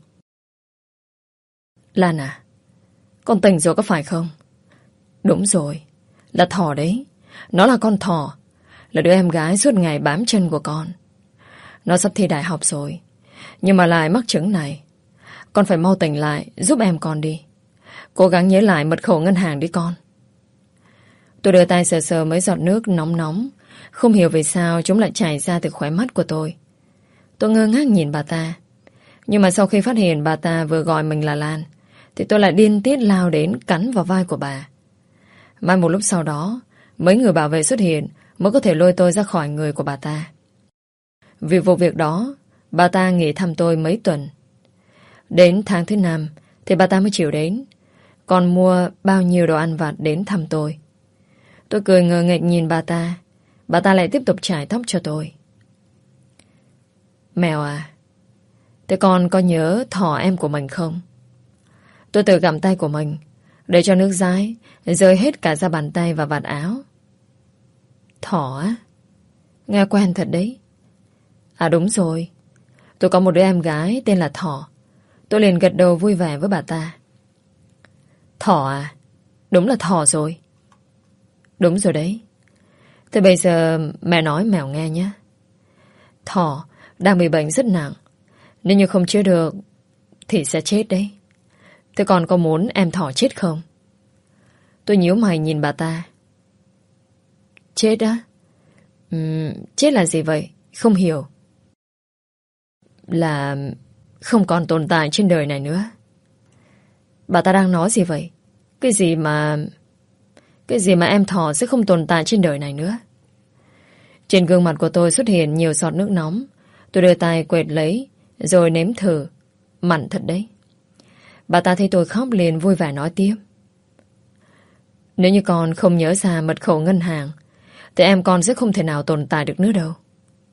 Lan à, con tỉnh rồi có phải không? Đúng rồi, là Thỏ đấy. Nó là con Thỏ, là đứa em gái suốt ngày bám chân của con. Nó sắp thi đại học rồi, nhưng mà lại mắc chứng này. Con phải mau tỉnh lại, giúp em con đi. Cố gắng nhớ lại mật khẩu ngân hàng đi con. Tôi đưa tay sờ sờ mấy giọt nước nóng nóng. Không hiểu vì sao chúng lại chảy ra từ khóe mắt của tôi. Tôi ngơ ngác nhìn bà ta. Nhưng mà sau khi phát hiện bà ta vừa gọi mình là Lan, thì tôi lại điên tiết lao đến cắn vào vai của bà. Mai một lúc sau đó, mấy người bảo vệ xuất hiện mới có thể lôi tôi ra khỏi người của bà ta. Vì vụ việc đó, bà ta nghỉ thăm tôi mấy tuần. Đến tháng thứ năm thì bà ta mới chịu đến, còn mua bao nhiêu đồ ăn vặt đến thăm tôi. Tôi cười ngờ nghệch nhìn bà ta. Bà ta lại tiếp tục chải tóc cho tôi. Mèo à, thế con có nhớ Thỏ em của mình không? Tôi tự gặm tay của mình, để cho nước dãi rơi hết cả ra bàn tay và vạt áo. Thỏ á? Nghe quen thật đấy. À đúng rồi, tôi có một đứa em gái tên là Thỏ. Tôi liền gật đầu vui vẻ với bà ta. Thỏ à? Đúng là Thỏ rồi. Đúng rồi đấy. Thế bây giờ mẹ nói mèo nghe nhé. Thỏ đang bị bệnh rất nặng. Nếu như không chữa được thì sẽ chết đấy. Thế con có muốn em Thỏ chết không? Tôi nhíu mày nhìn bà ta. Chết á? Uhm, chết là gì vậy? Không hiểu. Là không còn tồn tại trên đời này nữa. Bà ta đang nói gì vậy? Cái gì mà... Cái gì mà em Thỏ sẽ không tồn tại trên đời này nữa? Trên gương mặt của tôi xuất hiện nhiều giọt nước nóng. Tôi đưa tay quệt lấy, rồi nếm thử. Mặn thật đấy. Bà ta thấy tôi khóc liền vui vẻ nói tiếp. Nếu như con không nhớ ra mật khẩu ngân hàng, thì em con sẽ không thể nào tồn tại được nữa đâu.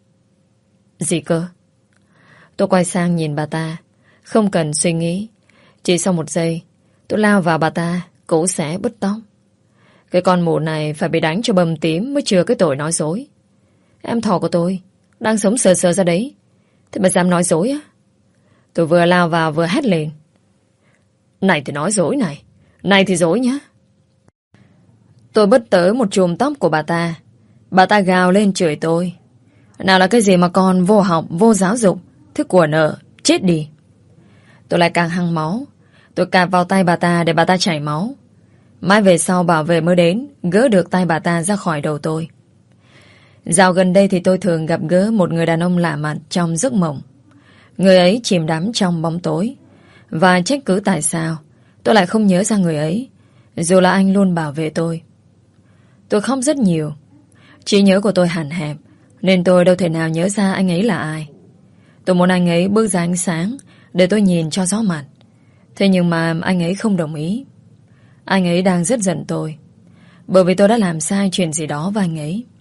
Gì cơ? Tôi quay sang nhìn bà ta. Không cần suy nghĩ. Chỉ sau một giây, tôi lao vào bà ta, cũ xẻ bứt tóc. Cái con mụ này phải bị đánh cho bầm tím mới chừa cái tội nói dối. Em Thỏ của tôi đang sống sờ sờ ra đấy, thế mà dám nói dối á? Tôi vừa lao vào vừa hét lên. Này thì nói dối này, này thì dối nhá. Tôi bứt tới một chùm tóc của bà ta. Bà ta gào lên chửi tôi. Nào là cái gì mà con vô học, vô giáo dục, thứ của nợ, chết đi. Tôi lại càng hăng máu. Tôi cạp vào tay bà ta để bà ta chảy máu. Mãi về sau bảo vệ mới đến, gỡ được tay bà ta ra khỏi đầu tôi. Dạo gần đây thì tôi thường gặp gỡ một người đàn ông lạ mặt trong giấc mộng. Người ấy chìm đắm trong bóng tối. Và trách cứ tại sao tôi lại không nhớ ra người ấy, dù là anh luôn bảo vệ tôi. Tôi khóc rất nhiều. Trí nhớ của tôi hạn hẹp, nên tôi đâu thể nào nhớ ra anh ấy là ai. Tôi muốn anh ấy bước ra ánh sáng để tôi nhìn cho rõ mặt. Thế nhưng mà anh ấy không đồng ý. Anh ấy đang rất giận tôi, bởi vì tôi đã làm sai chuyện gì đó với anh ấy.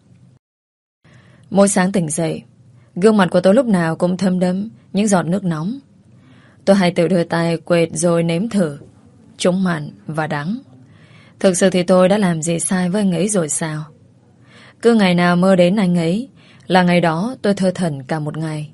Mỗi sáng tỉnh dậy, gương mặt của tôi lúc nào cũng thấm đẫm những giọt nước nóng. Tôi hay tự đưa tay quệt rồi nếm thử. Chúng mặn và đắng. Thực sự thì tôi đã làm gì sai với anh ấy rồi sao? Cứ ngày nào mơ đến anh ấy là ngày đó tôi thơ thẩn cả một ngày.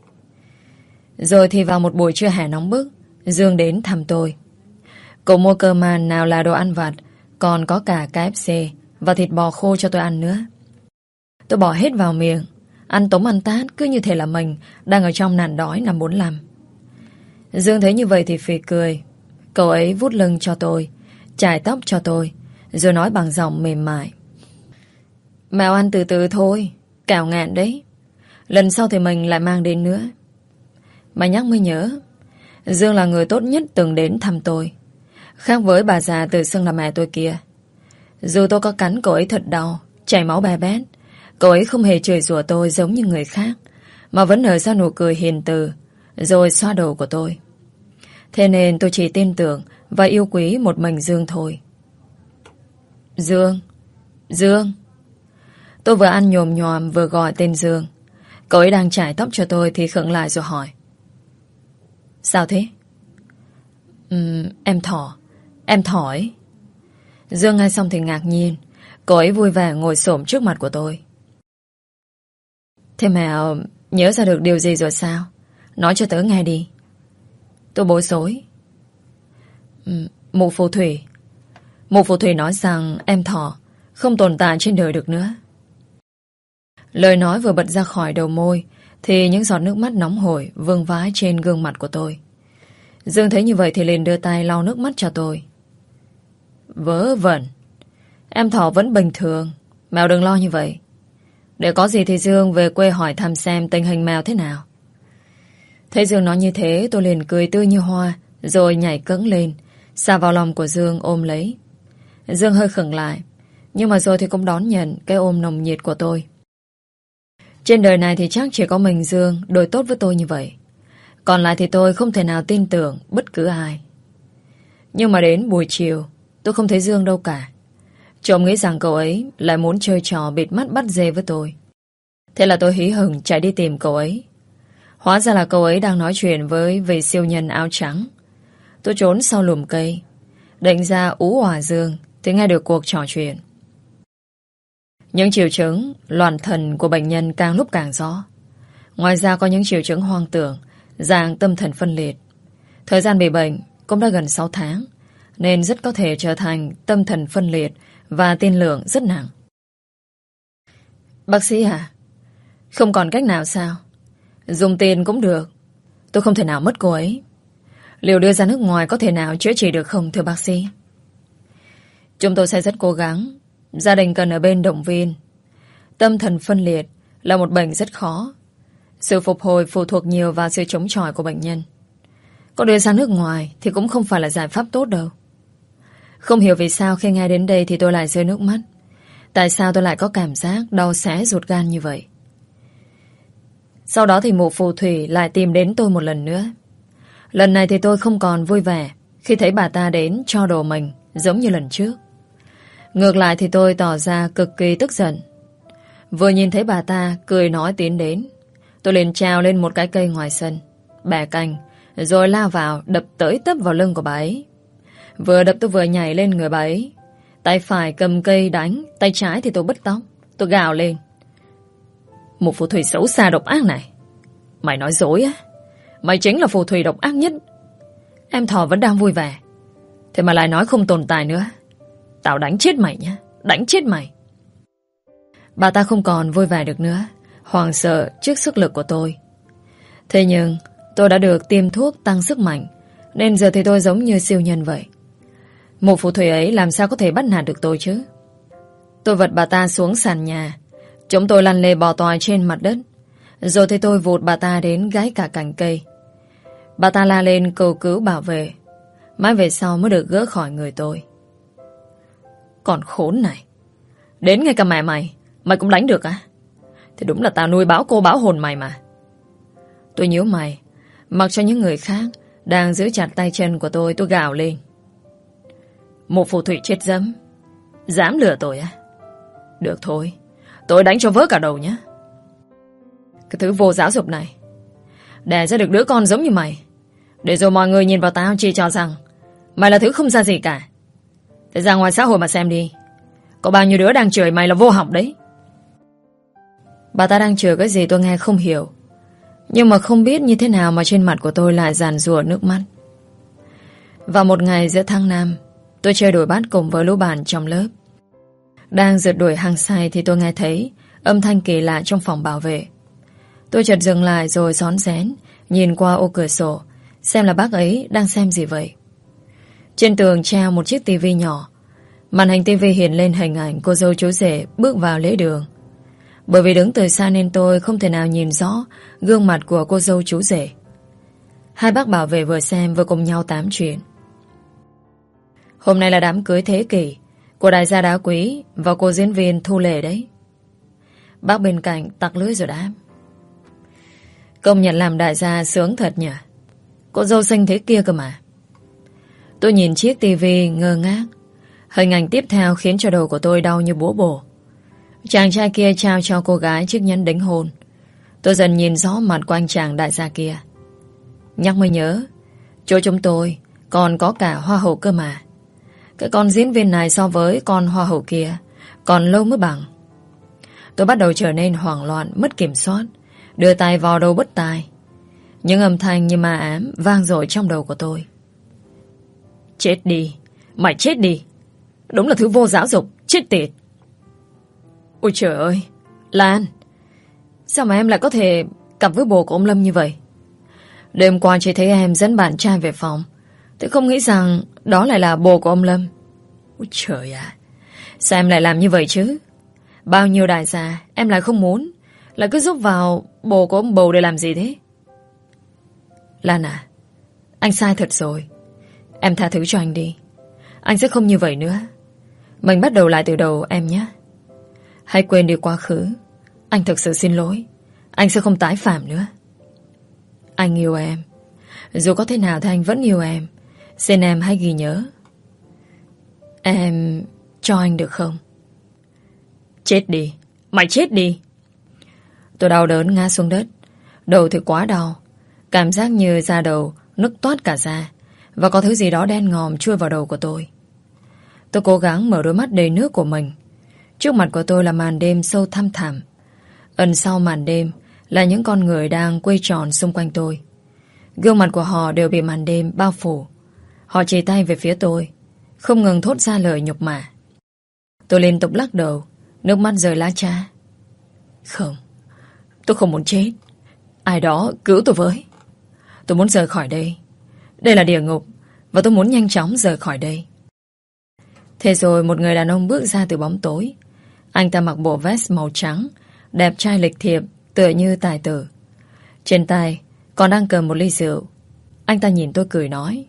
Rồi thì vào một buổi trưa hè nóng bức, Dương đến thăm tôi. Cậu mua cơm màn nào là đồ ăn vặt, còn có cả ca ép xê và thịt bò khô cho tôi ăn nữa. Tôi bỏ hết vào miệng, ăn tống ăn tát, cứ như thể là mình đang ở trong nạn đói năm bốn lăm. Dương thấy như vậy thì phì cười. Cậu ấy vuốt lưng cho tôi, chải tóc cho tôi, rồi nói bằng giọng mềm mại: Mèo ăn từ từ thôi, cào ngạn đấy. Lần sau thì mình lại mang đến nữa. Mà nhắc mới nhớ, Dương là người tốt nhất từng đến thăm tôi, khác với bà già tự xưng là mẹ tôi kia. Dù tôi có cắn cậu ấy thật đau, chảy máu be bét, cậu ấy không hề chửi rủa tôi giống như người khác, mà vẫn nở ra nụ cười hiền từ, rồi xoa đầu của tôi. Thế nên tôi chỉ tin tưởng và yêu quý một mình Dương thôi. Dương, Dương. Tôi vừa ăn nhồm nhòm vừa gọi tên Dương. Cậu ấy đang chải tóc cho tôi thì khựng lại rồi hỏi: Sao thế? Uhm, em Thỏ. Em Thỏ ấy. Dương nghe xong thì ngạc nhiên. Cậu ấy vui vẻ ngồi xổm trước mặt của tôi. Thế mà nhớ ra được điều gì rồi sao? Nói cho tớ nghe đi. Tôi bối rối. uhm, Mụ phù thủy. Mụ phù thủy nói rằng em Thỏ không tồn tại trên đời được nữa. Lời nói vừa bật ra khỏi đầu môi thì những giọt nước mắt nóng hổi vương vãi trên gương mặt của tôi. Dương thấy như vậy thì liền đưa tay lau nước mắt cho tôi. Vớ vẩn. Em Thỏ vẫn bình thường. Mèo đừng lo như vậy. Để có gì thì Dương về quê hỏi thăm xem tình hình mèo thế nào. Thấy Dương nói như thế, tôi liền cười tươi như hoa, rồi nhảy cẫng lên, xà vào lòng của Dương ôm lấy. Dương hơi khựng lại, nhưng mà rồi thì cũng đón nhận cái ôm nồng nhiệt của tôi. Trên đời này thì chắc chỉ có mình Dương đối tốt với tôi như vậy. Còn lại thì tôi không thể nào tin tưởng bất cứ ai. Nhưng mà đến buổi chiều, tôi không thấy Dương đâu cả. Trộm nghĩ rằng cậu ấy lại muốn chơi trò bịt mắt bắt dê với tôi. Thế là tôi hí hửng chạy đi tìm cậu ấy. Hóa ra là cậu ấy đang nói chuyện với vị siêu nhân áo trắng. Tôi trốn sau lùm cây, định ra ú òa Dương thì nghe được cuộc trò chuyện. Những triệu chứng loạn thần của bệnh nhân càng lúc càng rõ. Ngoài ra có những triệu chứng hoang tưởng, dạng tâm thần phân liệt. Thời gian bị bệnh cũng đã gần sáu tháng, nên rất có thể trở thành tâm thần phân liệt và tiên lượng rất nặng. Bác sĩ à? Không còn cách nào sao? Dùng tiền cũng được. Tôi không thể nào mất cô ấy. Liệu đưa ra nước ngoài có thể nào chữa trị được không thưa bác sĩ? Chúng tôi sẽ rất cố gắng. Gia đình cần ở bên động viên. Tâm thần phân liệt là một bệnh rất khó. Sự phục hồi phụ thuộc nhiều vào sự chống chọi của bệnh nhân. Có đưa ra nước ngoài thì cũng không phải là giải pháp tốt đâu. Không hiểu vì sao khi nghe đến đây thì tôi lại rơi nước mắt. Tại sao tôi lại có cảm giác đau xé ruột gan như vậy? Sau đó thì mụ phù thủy lại tìm đến tôi một lần nữa. Lần này thì tôi không còn vui vẻ khi thấy bà ta đến cho đồ mình giống như lần trước. Ngược lại thì tôi tỏ ra cực kỳ tức giận. Vừa nhìn thấy bà ta cười nói tiến đến, tôi liền trèo lên một cái cây ngoài sân, bẻ cành, rồi lao vào đập tới tấp vào lưng của bà ấy. Vừa đập tôi vừa nhảy lên người bà ấy. Tay phải cầm cây đánh, tay trái thì tôi bứt tóc. Tôi gào lên: Một phù thủy xấu xa độc ác này, mày nói dối á? Mày chính là phù thủy độc ác nhất. Em Thỏ vẫn đang vui vẻ, thế mà lại nói không tồn tại nữa. Tao đánh chết mày nhá, đánh chết mày. Bà ta không còn vui vẻ được nữa, hoảng sợ trước sức lực của tôi. Thế nhưng tôi đã được tiêm thuốc tăng sức mạnh, nên giờ thì tôi giống như siêu nhân vậy. Một phù thủy ấy làm sao có thể bắt nạt được tôi chứ? Tôi vật bà ta xuống sàn nhà. Chúng tôi lăn lê bò tòi trên mặt đất. Rồi thì tôi vụt bà ta đến gãy cả cành cây. Bà ta la lên cầu cứu bảo vệ. Mãi về sau mới được gỡ khỏi người tôi. Còn khốn này, đến ngay cả mẹ mày mày cũng đánh được á? Thì đúng là tao nuôi báo cô báo hồn mày mà. Tôi nhíu mày, mặc cho những người khác đang giữ chặt tay chân của tôi. Tôi gào lên: Một phù thủy chết dẫm, dám lừa tôi á? Được thôi, tôi đánh cho vỡ cả đầu nhé. Cái thứ vô giáo dục này, đẻ ra được đứa con giống như mày, để rồi mọi người nhìn vào tao chỉ cho rằng mày là thứ không ra gì cả. Thế ra ngoài xã hội mà xem đi, có bao nhiêu đứa đang chửi mày là vô học đấy. Bà ta đang chửi cái gì tôi nghe không hiểu, nhưng mà không biết như thế nào mà trên mặt của tôi lại giàn giụa nước mắt. Vào một ngày giữa tháng năm, Tôi chơi đuổi bắt cùng với lũ bạn trong lớp. Đang rượt đuổi hăng say thì tôi nghe thấy âm thanh kỳ lạ trong phòng bảo vệ. Tôi chợt dừng lại rồi rón rén nhìn qua ô cửa sổ xem là bác ấy đang xem gì vậy. Trên tường treo một chiếc tivi nhỏ. Màn hình tivi hiện lên hình ảnh cô dâu chú rể bước vào lễ đường. Bởi vì đứng từ xa nên tôi không thể nào nhìn rõ gương mặt của cô dâu chú rể. Hai bác bảo vệ vừa xem vừa cùng nhau tám chuyện. Hôm nay là đám cưới thế kỷ của đại gia Đá Quý và cô diễn viên Thu Lệ đấy. Bác bên cạnh tặc lưỡi rồi đáp. Công nhận làm đại gia sướng thật nhỉ. Cô dâu xinh thế kia cơ mà. Tôi nhìn chiếc tivi ngơ ngác. Hình ảnh tiếp theo khiến cho đầu của tôi đau như búa bổ. Chàng trai kia trao cho cô gái chiếc nhẫn đính hôn. Tôi dần nhìn rõ mặt của anh chàng đại gia kia. Nhắc mới nhớ, chỗ chúng tôi còn có cả hoa hậu cơ mà. Cái con diễn viên này so với con hoa hậu kia còn lâu mới bằng. Tôi bắt đầu trở nên hoảng loạn, mất kiểm soát, đưa tay vào đầu bứt tai. Những âm thanh như ma ám vang dội trong đầu của tôi. Chết đi, mày chết đi. Đúng là thứ vô giáo dục, chết tiệt. Ôi trời ơi, Lan, sao mà em lại có thể cặp với bồ của ông Lâm như vậy? Đêm qua chỉ thấy em dẫn bạn trai về phòng, tôi không nghĩ rằng đó lại là bồ của ông Lâm. Ôi trời ạ, sao em lại làm như vậy chứ? Bao nhiêu đại gia em lại không muốn, lại cứ giúp vào bồ của ông bầu để làm gì thế? Lan à, anh sai thật rồi. Em tha thứ cho anh đi. Anh sẽ không như vậy nữa. Mình bắt đầu lại từ đầu em nhé. Hãy quên đi quá khứ. Anh thực sự xin lỗi. Anh sẽ không tái phạm nữa. Anh yêu em. Dù có thế nào thì anh vẫn yêu em. Xin em hãy ghi nhớ. Em cho anh được không? Chết đi. Mày chết đi. Tôi đau đớn ngã xuống đất. Đầu thì quá đau. Cảm giác như da đầu nứt toát cả da. Và có thứ gì đó đen ngòm chui vào đầu của tôi. Tôi cố gắng mở đôi mắt đầy nước của mình. Trước mặt của tôi là màn đêm sâu thăm thẳm. Ẩn sau màn đêm là những con người đang quay tròn xung quanh tôi. Gương mặt của họ đều bị màn đêm bao phủ. Họ chỉ tay về phía tôi, không ngừng thốt ra lời nhục mạ. Tôi liên tục lắc đầu, nước mắt rơi lá trà. Không, tôi không muốn chết. Ai đó cứu tôi với. Tôi muốn rời khỏi đây. Đây là địa ngục, và tôi muốn nhanh chóng rời khỏi đây. Thế rồi một người đàn ông bước ra từ bóng tối. Anh ta mặc bộ vest màu trắng, đẹp trai lịch thiệp, tựa như tài tử. Trên tay còn đang cầm một ly rượu. Anh ta nhìn tôi cười nói.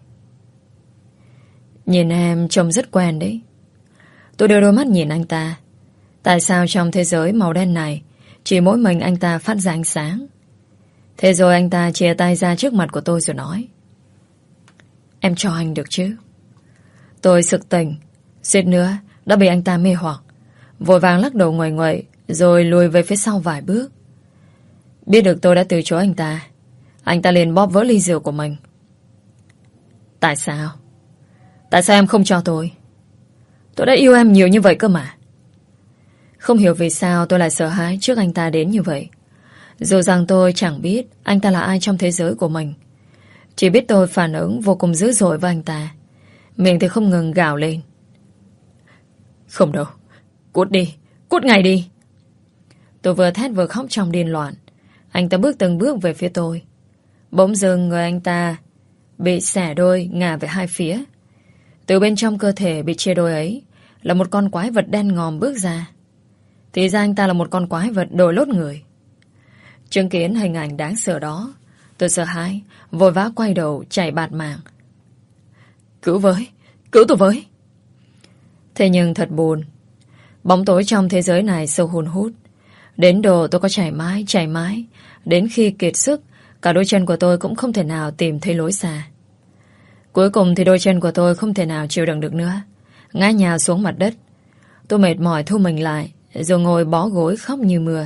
Nhìn em trông rất quen đấy. Tôi đưa đôi mắt nhìn anh ta. Tại sao trong thế giới màu đen này chỉ mỗi mình anh ta phát ra ánh sáng? Thế rồi anh ta chia tay ra trước mặt của tôi rồi nói. Em cho anh được chứ? Tôi sực tỉnh, suýt nữa đã bị anh ta mê hoặc. Vội vàng lắc đầu nguầy nguậy, rồi lùi về phía sau vài bước. Biết được tôi đã từ chối anh ta, anh ta liền bóp vỡ ly rượu của mình. Tại sao? Tại sao em không cho tôi? Tôi đã yêu em nhiều như vậy cơ mà. Không hiểu vì sao tôi lại sợ hãi trước anh ta đến như vậy. Dù rằng tôi chẳng biết anh ta là ai trong thế giới của mình. Chỉ biết tôi phản ứng vô cùng dữ dội với anh ta. Miệng thì không ngừng gào lên. Không đâu. Cút đi. Cút ngay đi. Tôi vừa thét vừa khóc trong điên loạn. Anh ta bước từng bước về phía tôi. Bỗng dưng người anh ta bị xẻ đôi ngả về hai phía. Từ bên trong cơ thể bị chia đôi ấy là một con quái vật đen ngòm bước ra. Thì ra anh ta là một con quái vật đội lốt người. Chứng kiến hình ảnh đáng sợ đó, tôi sợ hãi, vội vã quay đầu chạy bạt mạng. Cứu với, cứu tôi với. Thế nhưng thật buồn. Bóng tối trong thế giới này sâu hun hút. Đến độ tôi có chảy mãi, chảy mãi. Đến khi kiệt sức, cả đôi chân của tôi cũng không thể nào tìm thấy lối xa. Cuối cùng thì đôi chân của tôi không thể nào chịu đựng được nữa. Ngã nhào xuống mặt đất. Tôi mệt mỏi thu mình lại, rồi ngồi bó gối khóc như mưa.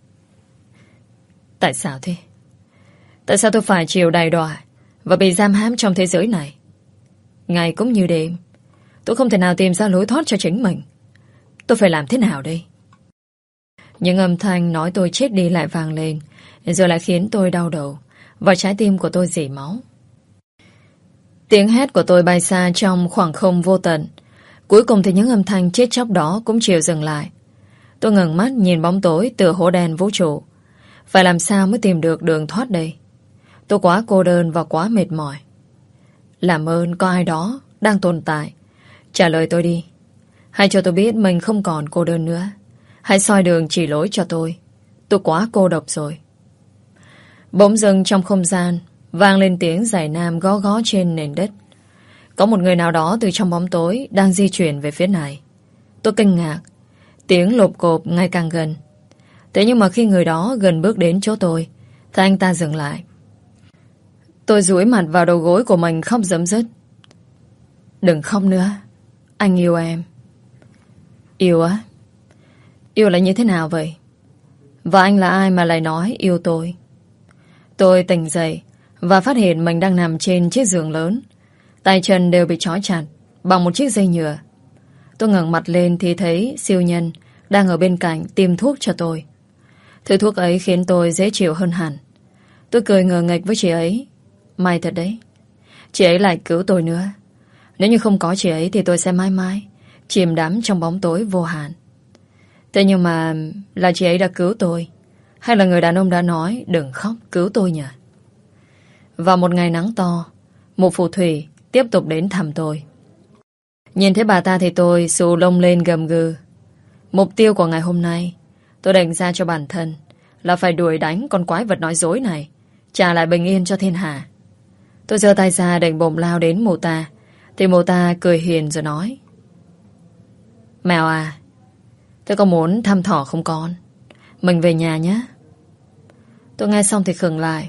Tại sao thế? Tại sao tôi phải chịu đày đọa và bị giam hãm trong thế giới này? Ngày cũng như đêm, tôi không thể nào tìm ra lối thoát cho chính mình. Tôi phải làm thế nào đây? Những âm thanh nói tôi chết đi lại vang lên, rồi lại khiến tôi đau đầu, và trái tim của tôi rỉ máu. Tiếng hét của tôi bay xa trong khoảng không vô tận, Cuối cùng thì những âm thanh chết chóc đó cũng chịu dừng lại. Tôi ngẩng mắt nhìn bóng tối tựa hố đen vũ trụ. Phải làm sao mới tìm được đường thoát đây? Tôi quá cô đơn và quá mệt mỏi. Làm ơn có ai đó đang tồn tại, trả lời tôi đi. Hãy cho tôi biết mình không còn cô đơn nữa. Hãy soi đường chỉ lối cho tôi. Tôi quá cô độc rồi. Bỗng dưng trong không gian vang lên tiếng giày nam gõ gõ trên nền đất. Có một người nào đó từ trong bóng tối đang di chuyển về phía này. Tôi kinh ngạc. Tiếng lộp cộp ngày càng gần. Thế nhưng mà khi người đó gần bước đến chỗ tôi thì anh ta dừng lại. Tôi dúi mặt vào đầu gối của mình khóc rấm rứt. Đừng khóc nữa. Anh yêu em. Yêu á? Yêu là như thế nào vậy? Và anh là ai mà lại nói yêu tôi? Tôi tỉnh dậy và phát hiện mình đang nằm trên chiếc giường lớn. Tay chân đều bị trói chặt bằng một chiếc dây nhựa. Tôi ngẩng mặt lên thì thấy siêu nhân đang ở bên cạnh tìm thuốc cho tôi. Thứ thuốc ấy khiến tôi dễ chịu hơn hẳn. Tôi cười ngờ nghệch với chị ấy. May thật đấy. Chị ấy lại cứu tôi nữa. Nếu như không có chị ấy thì tôi sẽ mãi mãi chìm đắm trong bóng tối vô hạn. Thế nhưng mà là chị ấy đã cứu tôi, hay là người đàn ông đã nói đừng khóc cứu tôi nhỉ? Vào một ngày nắng to, một phù thủy tiếp tục đến thăm tôi. Nhìn thấy bà ta thì tôi xù lông lên gầm gừ. Mục tiêu của ngày hôm nay tôi định ra cho bản thân là phải đuổi đánh con quái vật nói dối này, trả lại bình yên cho thiên hạ. Tôi giơ tay ra định bụng lao đến mụ ta thì mụ ta cười hiền rồi nói: Mèo à, thế có muốn thăm thỏ không con? Mình về nhà nhé. Tôi nghe xong thì khựng lại.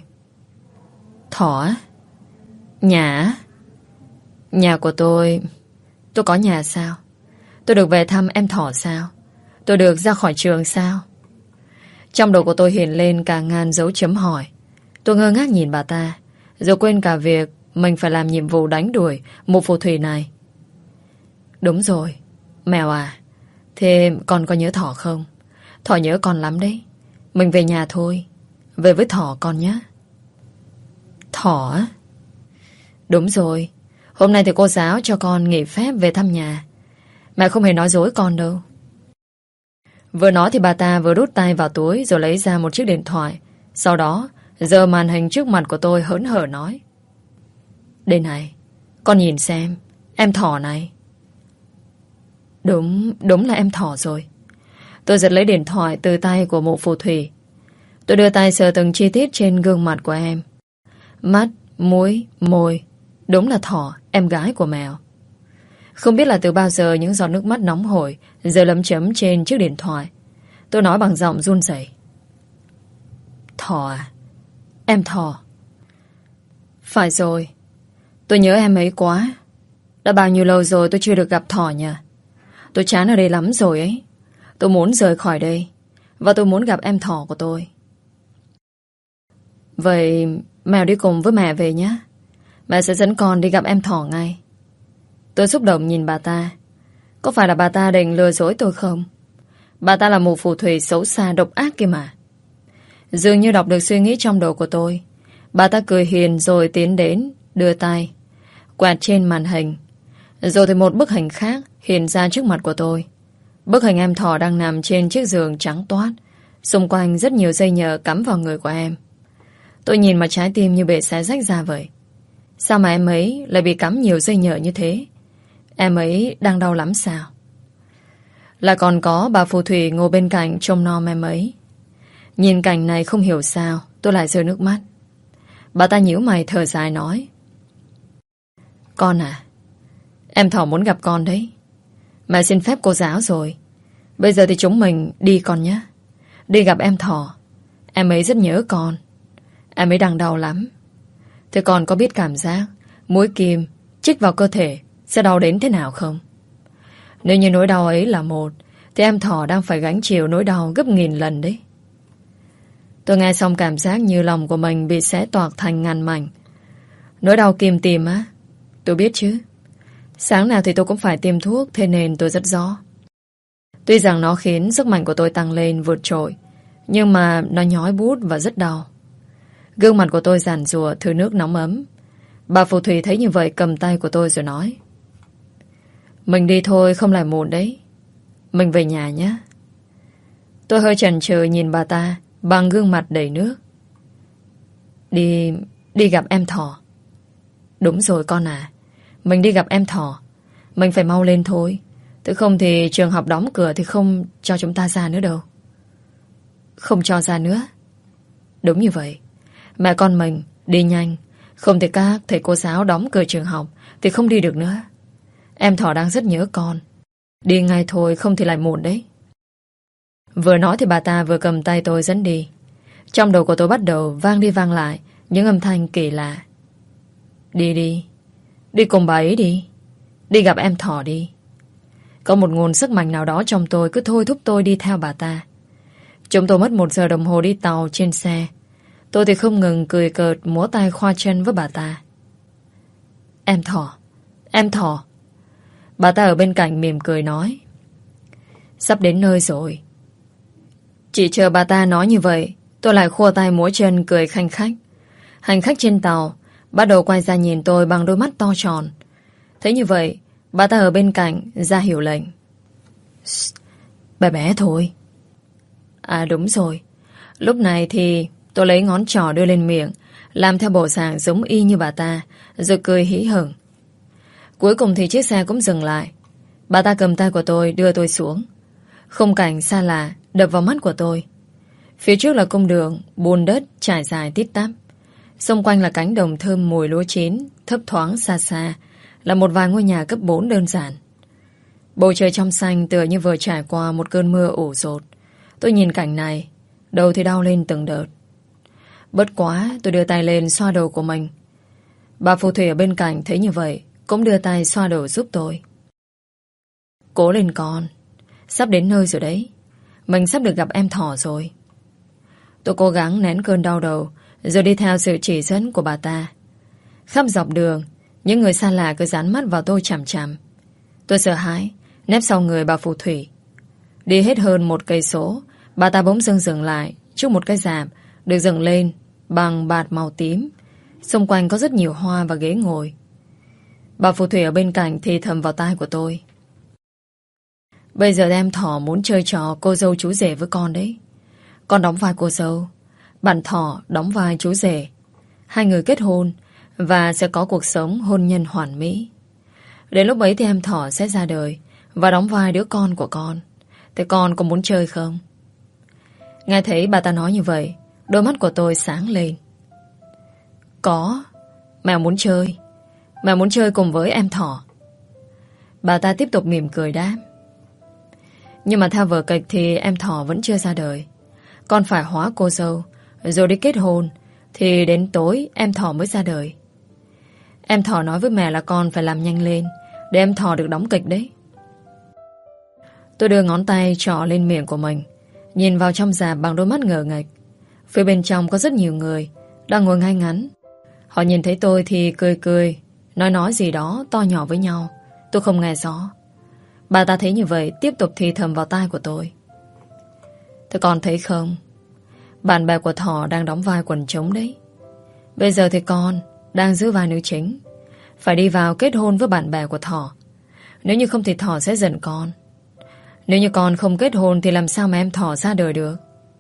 Thỏ á? Nhà á? Nhà của tôi... Tôi có nhà sao? Tôi được về thăm em thỏ sao? Tôi được ra khỏi trường sao? Trong đầu của tôi hiện lên cả ngàn dấu chấm hỏi. Tôi ngơ ngác nhìn bà ta, rồi quên cả việc mình phải làm nhiệm vụ đánh đuổi một phù thủy này. Đúng rồi, mèo à, thế con có nhớ thỏ không? Thỏ nhớ con lắm đấy. Mình về nhà thôi. Về với thỏ con nhé. Thỏ á? Đúng rồi. Hôm nay thì cô giáo cho con nghỉ phép về thăm nhà. Mẹ không hề nói dối con đâu. Vừa nói thì bà ta vừa đút tay vào túi rồi lấy ra một chiếc điện thoại. Sau đó giơ màn hình trước mặt của tôi hớn hở nói: Đây này, con nhìn xem, em thỏ này. Đúng, đúng là em thỏ rồi. Tôi giật lấy điện thoại từ tay của mụ phù thủy. Tôi đưa tay sờ từng chi tiết trên gương mặt của em. Mắt, mũi, môi. Đúng là thỏ, em gái của mèo. Không biết là từ bao giờ những giọt nước mắt nóng hổi giờ lấm chấm trên chiếc điện thoại. Tôi nói bằng giọng run rẩy: Thỏ à? Em thỏ. Phải rồi. Tôi nhớ em ấy quá. Đã bao nhiêu lâu rồi tôi chưa được gặp thỏ nhỉ? Tôi chán ở đây lắm rồi ấy. Tôi muốn rời khỏi đây. Và tôi muốn gặp em thỏ của tôi. Vậy mèo đi cùng với mẹ về nhé. Mẹ sẽ dẫn con đi gặp em thỏ ngay. Tôi xúc động nhìn bà ta. Có phải là bà ta định lừa dối tôi không? Bà ta là một phù thủy xấu xa độc ác kia mà. Dường như đọc được suy nghĩ trong đầu của tôi. Bà ta cười hiền rồi tiến đến, đưa tay quạt trên màn hình. Rồi thì một bức hình khác hiện ra trước mặt của tôi. Bức hình em thỏ đang nằm trên chiếc giường trắng toát. Xung quanh rất nhiều dây nhợ cắm vào người của em. Tôi nhìn mà trái tim như bị xé rách ra vậy. Sao mà em ấy lại bị cắm nhiều dây nhợ như thế? Em ấy đang đau lắm sao? Lại còn có bà phù thủy ngồi bên cạnh trông nom em ấy. Nhìn cảnh này không hiểu sao tôi lại rơi nước mắt. Bà ta nhíu mày thở dài nói: Con à, em thỏ muốn gặp con đấy. Mẹ xin phép cô giáo rồi. Bây giờ thì chúng mình đi con nhé. Đi gặp em thỏ. Em ấy rất nhớ con. Em ấy đang đau lắm. Thế con có biết cảm giác mũi kim chích vào cơ thể sẽ đau đến thế nào không? Nếu như nỗi đau ấy là một, thì em thỏ đang phải gánh chịu nỗi đau gấp nghìn lần đấy. Tôi nghe xong cảm giác như lòng của mình bị xé toạc thành ngàn mảnh. Nỗi đau kim tìm á? Tôi biết chứ. Sáng nào thì tôi cũng phải tiêm thuốc, thế nên tôi rất rõ. Tuy rằng nó khiến sức mạnh của tôi tăng lên vượt trội, nhưng mà nó nhói bút và rất đau. Gương mặt của tôi giàn giụa thứ nước nóng ấm. Bà phù thủy thấy như vậy cầm tay của tôi rồi nói: Mình đi thôi, không lại muộn đấy. Mình về nhà nhé. Tôi hơi chần chừ nhìn bà ta bằng gương mặt đầy nước. Đi... đi gặp em Thỏ. Đúng rồi con à. Mình đi gặp em Thỏ. Mình phải mau lên thôi. Chứ không thì trường học đóng cửa thì không cho chúng ta ra nữa đâu. Không cho ra nữa? Đúng như vậy. Mẹ con mình đi nhanh. Không thì các thầy cô giáo đóng cửa trường học thì không đi được nữa. Em Thỏ đang rất nhớ con. Đi ngay thôi, không thì lại muộn đấy. Vừa nói thì bà ta vừa cầm tay tôi dẫn đi. Trong đầu của tôi bắt đầu vang đi vang lại những âm thanh kỳ lạ. Đi đi. Đi cùng bà ấy đi. Đi gặp em Thỏ đi. Có một nguồn sức mạnh nào đó trong tôi cứ thôi thúc tôi đi theo bà ta. Chúng tôi mất một giờ đồng hồ đi tàu trên xe. Tôi thì không ngừng cười cợt múa tay khoa chân với bà ta. Em Thỏ. Em Thỏ. Bà ta ở bên cạnh mỉm cười nói. Sắp đến nơi rồi. Chỉ chờ bà ta nói như vậy, tôi lại khua tay múa chân cười khanh khách. Hành khách trên tàu bắt đầu quay ra nhìn tôi bằng đôi mắt to tròn. Thế như vậy, bà ta ở bên cạnh ra hiệu lệnh. Bé bé thôi. À đúng rồi. Lúc này thì tôi lấy ngón trỏ đưa lên miệng, làm theo bộ dạng giống y như bà ta, rồi cười hí hửng. Cuối cùng thì chiếc xe cũng dừng lại. Bà ta cầm tay của tôi đưa tôi xuống. Khung cảnh xa lạ đập vào mắt của tôi. Phía trước là cung đường bùn đất trải dài tít tắp. Xung quanh là cánh đồng thơm mùi lúa chín. Thấp thoáng xa xa là một vài ngôi nhà cấp bốn đơn giản. Bầu trời trong xanh tựa như vừa trải qua một cơn mưa ủ dột. Tôi nhìn cảnh này, đầu thì đau lên từng đợt. Bất quá tôi đưa tay lên xoa đầu của mình. Bà phù thủy ở bên cạnh thấy như vậy cũng đưa tay xoa đầu giúp tôi. Cố lên con. Sắp đến nơi rồi đấy. Mình sắp được gặp em Thỏ rồi. Tôi cố gắng nén cơn đau đầu rồi đi theo sự chỉ dẫn của bà ta. Khắp dọc đường, những người xa lạ cứ dán mắt vào tôi chằm chằm. Tôi sợ hãi nép sau người bà phù thủy. Đi hết hơn một cây số, bà ta bỗng dưng dừng lại trước một cái rạp được dựng lên bằng bạt màu tím. Xung quanh có rất nhiều hoa và ghế ngồi. Bà phù thủy ở bên cạnh thì thầm vào tai của tôi. Bây giờ em Thỏ muốn chơi trò cô dâu chú rể với con đấy. Con đóng vai cô dâu, bạn Thỏ đóng vai chú rể. Hai người kết hôn và sẽ có cuộc sống hôn nhân hoàn mỹ. Đến lúc ấy thì em Thỏ sẽ ra đời và đóng vai đứa con của con. Thế con có muốn chơi không? Nghe thấy bà ta nói như vậy, đôi mắt của tôi sáng lên. Có. Mẹ muốn chơi. Mẹ muốn chơi cùng với em Thỏ. Bà ta tiếp tục mỉm cười đáp. Nhưng mà theo vở kịch thì em Thỏ vẫn chưa ra đời. Con phải hóa cô dâu rồi đi kết hôn thì đến tối em Thỏ mới ra đời. Em Thỏ nói với mẹ là con phải làm nhanh lên để em Thỏ được đóng kịch đấy. Tôi đưa ngón tay trỏ lên miệng của mình, nhìn vào trong rạp bằng đôi mắt ngờ nghệch. Phía bên trong có rất nhiều người đang ngồi ngay ngắn. Họ nhìn thấy tôi thì cười cười, nói nói gì đó to nhỏ với nhau. Tôi không nghe rõ. Bà ta thấy như vậy tiếp tục thì thầm vào tai của tôi. Thế con thấy không? Bạn bè của Thỏ đang đóng vai quần trống đấy. Bây giờ thì con đang giữ vai nữ chính, phải đi vào kết hôn với bạn bè của Thỏ. Nếu như không thì Thỏ sẽ giận con. Nếu như con không kết hôn thì làm sao mà em Thỏ ra đời được?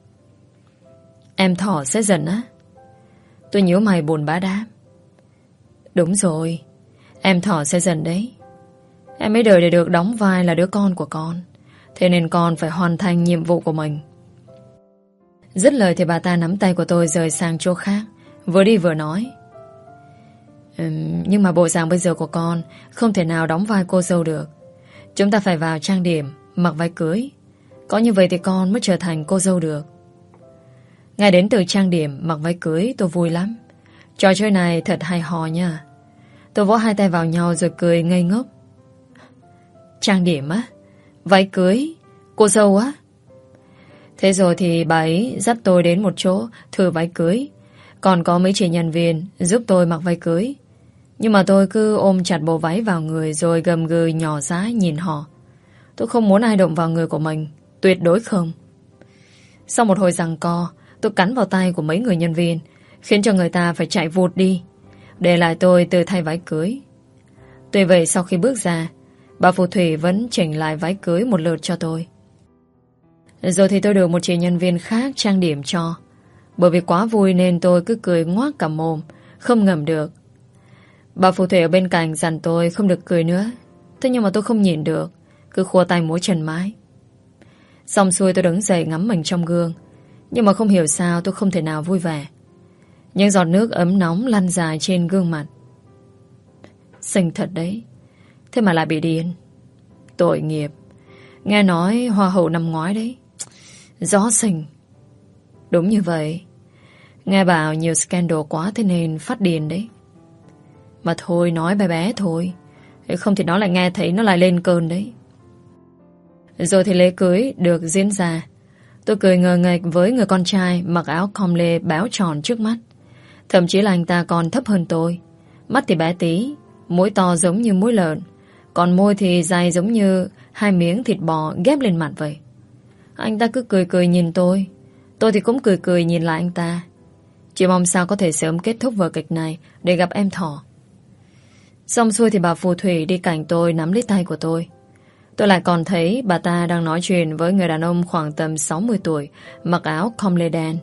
Em Thỏ sẽ giận á? Tôi nhíu mày buồn bã đáp. Đúng rồi, em Thỏ sẽ giận đấy. Em mới đời để được đóng vai là đứa con của con. Thế nên con phải hoàn thành nhiệm vụ của mình. Dứt lời thì bà ta nắm tay của tôi rời sang chỗ khác, vừa đi vừa nói. Ừm, nhưng mà bộ dạng bây giờ của con không thể nào đóng vai cô dâu được. Chúng ta phải vào trang điểm, mặc váy cưới. Có như vậy thì con mới trở thành cô dâu được. Ngay đến từ trang điểm, mặc váy cưới tôi vui lắm. Trò chơi này thật hay ho nha. Tôi vỗ hai tay vào nhau rồi cười ngây ngốc. Trang điểm á? Váy cưới? Cô dâu á? Thế rồi thì bà ấy dắt tôi đến một chỗ thử váy cưới. Còn có mấy chị nhân viên giúp tôi mặc váy cưới. Nhưng mà tôi cứ ôm chặt bộ váy vào người rồi gầm gừ nhỏ dãi nhìn họ. Tôi không muốn ai động vào người của mình. Tuyệt đối không. Sau một hồi giằng co, tôi cắn vào tay của mấy người nhân viên, khiến cho người ta phải chạy vụt đi, để lại tôi tự thay váy cưới. Tuy vậy sau khi bước ra, Bà phù thủy vẫn chỉnh lại váy cưới một lượt cho tôi. Rồi thì tôi được một chị nhân viên khác trang điểm cho. Bởi vì quá vui nên tôi cứ cười ngoác cả mồm, không ngậm được. Bà phù thủy ở bên cạnh dặn tôi không được cười nữa. Thế nhưng mà tôi không nhịn được, cứ khua tay múa chân mãi. Xong xuôi tôi đứng dậy ngắm mình trong gương. Nhưng mà không hiểu sao tôi không thể nào vui vẻ. Những giọt nước ấm nóng lăn dài trên gương mặt. Xinh thật đấy, thế mà lại bị điên. Tội nghiệp. Nghe nói hoa hậu năm ngoái đấy, gió xinh. Đúng như vậy. Nghe bảo nhiều scandal quá thế nên phát điên đấy. Mà thôi, nói bé bé thôi, không thì nó lại nghe thấy nó lại lên cơn đấy. Rồi thì lễ cưới được diễn ra. Tôi cười ngờ nghệch với người con trai mặc áo com lê béo tròn trước mắt. Thậm chí là anh ta còn thấp hơn tôi. Mắt thì bé tí, mũi to giống như mũi lợn, còn môi thì dài giống như hai miếng thịt bò ghép lên mặt vậy. Anh ta cứ cười cười nhìn tôi, tôi thì cũng cười cười nhìn lại anh ta. Chỉ mong sao có thể sớm kết thúc vở kịch này để gặp em Thỏ. Xong xuôi thì bà phù thủy đi cạnh tôi nắm lấy tay của tôi. Tôi lại còn thấy bà ta đang nói chuyện với người đàn ông khoảng tầm sáu mươi tuổi, mặc áo com lê đen.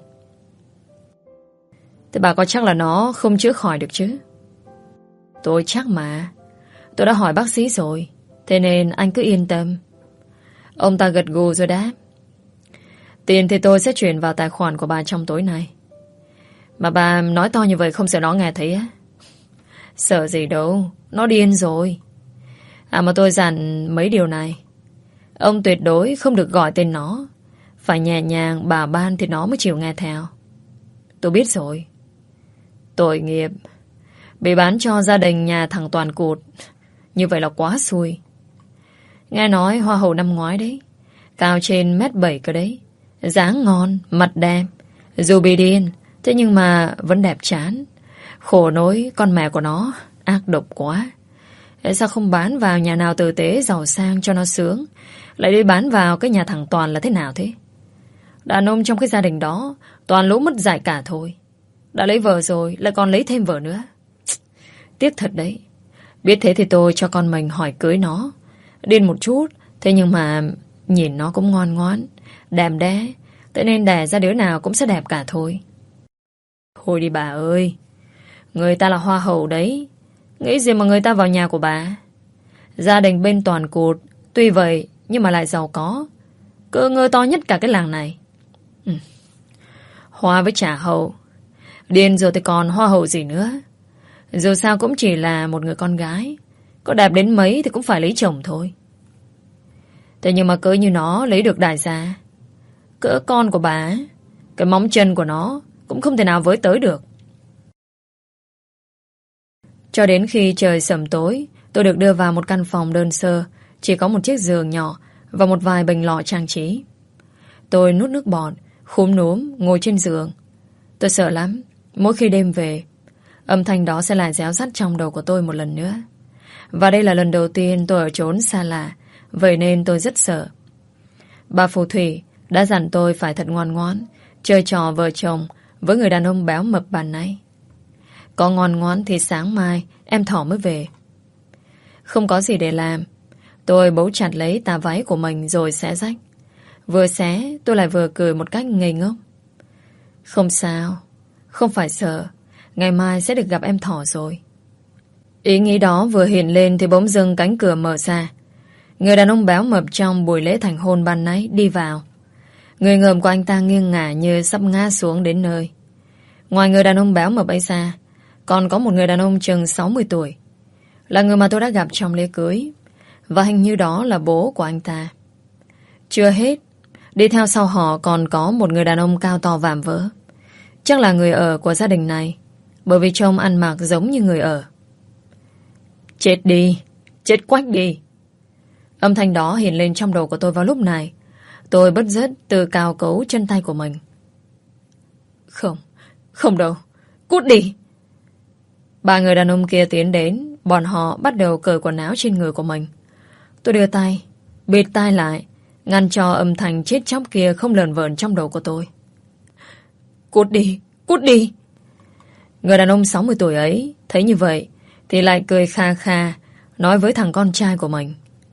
Thế bà có chắc là nó không chữa khỏi được chứ? Tôi chắc mà. Tôi đã hỏi bác sĩ rồi, thế nên anh cứ yên tâm. Ông ta gật gù rồi đáp. Tiền thì tôi sẽ chuyển vào tài khoản của bà trong tối nay. Mà bà nói to như vậy không sợ nó nghe thấy á? Sợ gì đâu, nó điên rồi. À mà tôi dặn mấy điều này. Ông tuyệt đối không được gọi tên nó. Phải nhẹ nhàng bà ban thì nó mới chịu nghe theo. Tôi biết rồi. Tội nghiệp, bị bán cho gia đình nhà thằng Toàn Cụt. Như vậy là quá xui. Nghe nói hoa hậu năm ngoái đấy, cao trên mét bảy cơ đấy, dáng ngon, mặt đẹp. Dù bị điên, thế nhưng mà vẫn đẹp chán. Khổ nỗi con mẹ của nó ác độc quá. Sao không bán vào nhà nào tử tế giàu sang cho nó sướng, lại đi bán vào cái nhà thằng Toàn là thế nào thế? Đàn ông trong cái gia đình đó toàn lũ mất dạy cả thôi. Đã lấy vợ rồi lại còn lấy thêm vợ nữa. Tiếc thật đấy. Biết thế thì tôi cho con mình hỏi cưới nó. Điên một chút, thế nhưng mà nhìn nó cũng ngoan ngoãn, đẹp đẽ, thế nên đẻ ra đứa nào cũng sẽ đẹp cả thôi. Thôi đi bà ơi, người ta là hoa hậu đấy, nghĩ gì mà người ta vào nhà của bà. Gia đình bên Toàn Cụt tuy vậy nhưng mà lại giàu có, cơ ngơi to nhất cả cái làng này. ừ. Hoa với trả hậu, điên rồi thì còn hoa hậu gì nữa. Dù sao cũng chỉ là một người con gái, có đẹp đến mấy thì cũng phải lấy chồng thôi. Thế nhưng mà cỡ như nó lấy được đại gia, cỡ con của bà, cái móng chân của nó cũng không thể nào với tới được. Cho đến khi trời sẩm tối, tôi được đưa vào một căn phòng đơn sơ, chỉ có một chiếc giường nhỏ và một vài bình lọ trang trí. Tôi nuốt nước bọt, khúm núm ngồi trên giường. Tôi sợ lắm, mỗi khi đêm về, âm thanh đó sẽ lại réo rắt trong đầu của tôi một lần nữa. Và đây là lần đầu tiên tôi ở chốn xa lạ, vậy nên tôi rất sợ. Bà phù thủy đã dặn tôi phải thật ngoan ngoãn, chơi trò vợ chồng với người đàn ông béo mập bàn nãy. Có ngoan ngoãn thì sáng mai em Thỏ mới về. Không có gì để làm, tôi bấu chặt lấy tà váy của mình rồi xé rách. Vừa xé tôi lại vừa cười một cách ngây ngốc. Không sao, không phải sợ, ngày mai sẽ được gặp em Thỏ rồi. Ý nghĩ đó vừa hiện lên thì bỗng dưng cánh cửa mở ra. Người đàn ông béo mập trong buổi lễ thành hôn ban nãy đi vào. Người ngợm của anh ta nghiêng ngả như sắp ngã xuống đến nơi. Ngoài người đàn ông béo mập ấy ra, còn có một người đàn ông chừng sáu mươi tuổi, là người mà tôi đã gặp trong lễ cưới, và hình như đó là bố của anh ta. Chưa hết, đi theo sau họ còn có một người đàn ông cao to vạm vỡ. Chắc là người ở của gia đình này, bởi vì trông ăn mặc giống như người ở. Chết đi, chết quách đi. Âm thanh đó hiện lên trong đầu của tôi vào lúc này. Tôi bứt rứt từ cào cấu chân tay của mình. Không, không đâu, cút đi. Ba người đàn ông kia tiến đến, bọn họ bắt đầu cởi quần áo trên người của mình. Tôi đưa tay, bịt tai lại, ngăn cho âm thanh chết chóc kia không lờn vờn trong đầu của tôi. Cút đi, cút đi. Người đàn ông sáu mươi tuổi ấy thấy như vậy thì lại cười kha kha, nói với thằng con trai của mình.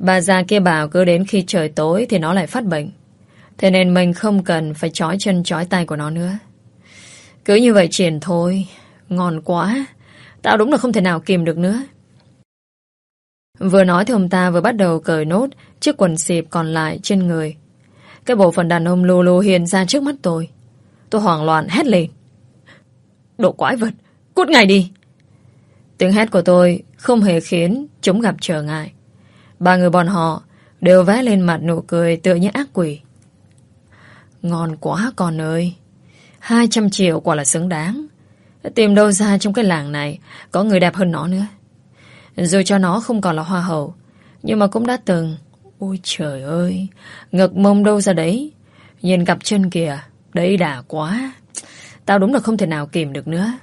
Bà già kia bảo cứ đến khi trời tối thì nó lại phát bệnh. Thế nên mình không cần phải trói chân trói tay của nó nữa. Cứ như vậy triển thôi. Ngon quá. Tao đúng là không thể nào kìm được nữa. Vừa nói thì ông ta vừa bắt đầu cởi nốt chiếc quần xịp còn lại trên người. Cái bộ phận đàn ông lù lù hiện ra trước mắt tôi. Tôi hoảng loạn hét lên. Đồ quái vật, cút ngay đi. Tiếng hét của tôi không hề khiến chúng gặp trở ngại. Ba người bọn họ đều vẽ lên mặt nụ cười tựa như ác quỷ. Ngon quá con ơi. Hai trăm triệu quả là xứng đáng. Tìm đâu ra trong cái làng này có người đẹp hơn nó nữa. Dù cho nó không còn là hoa hậu, nhưng mà cũng đã từng. Ôi trời ơi, ngực mông đâu ra đấy. Nhìn cặp chân kìa, đấy đã quá. Tao đúng là không thể nào kìm được nữa.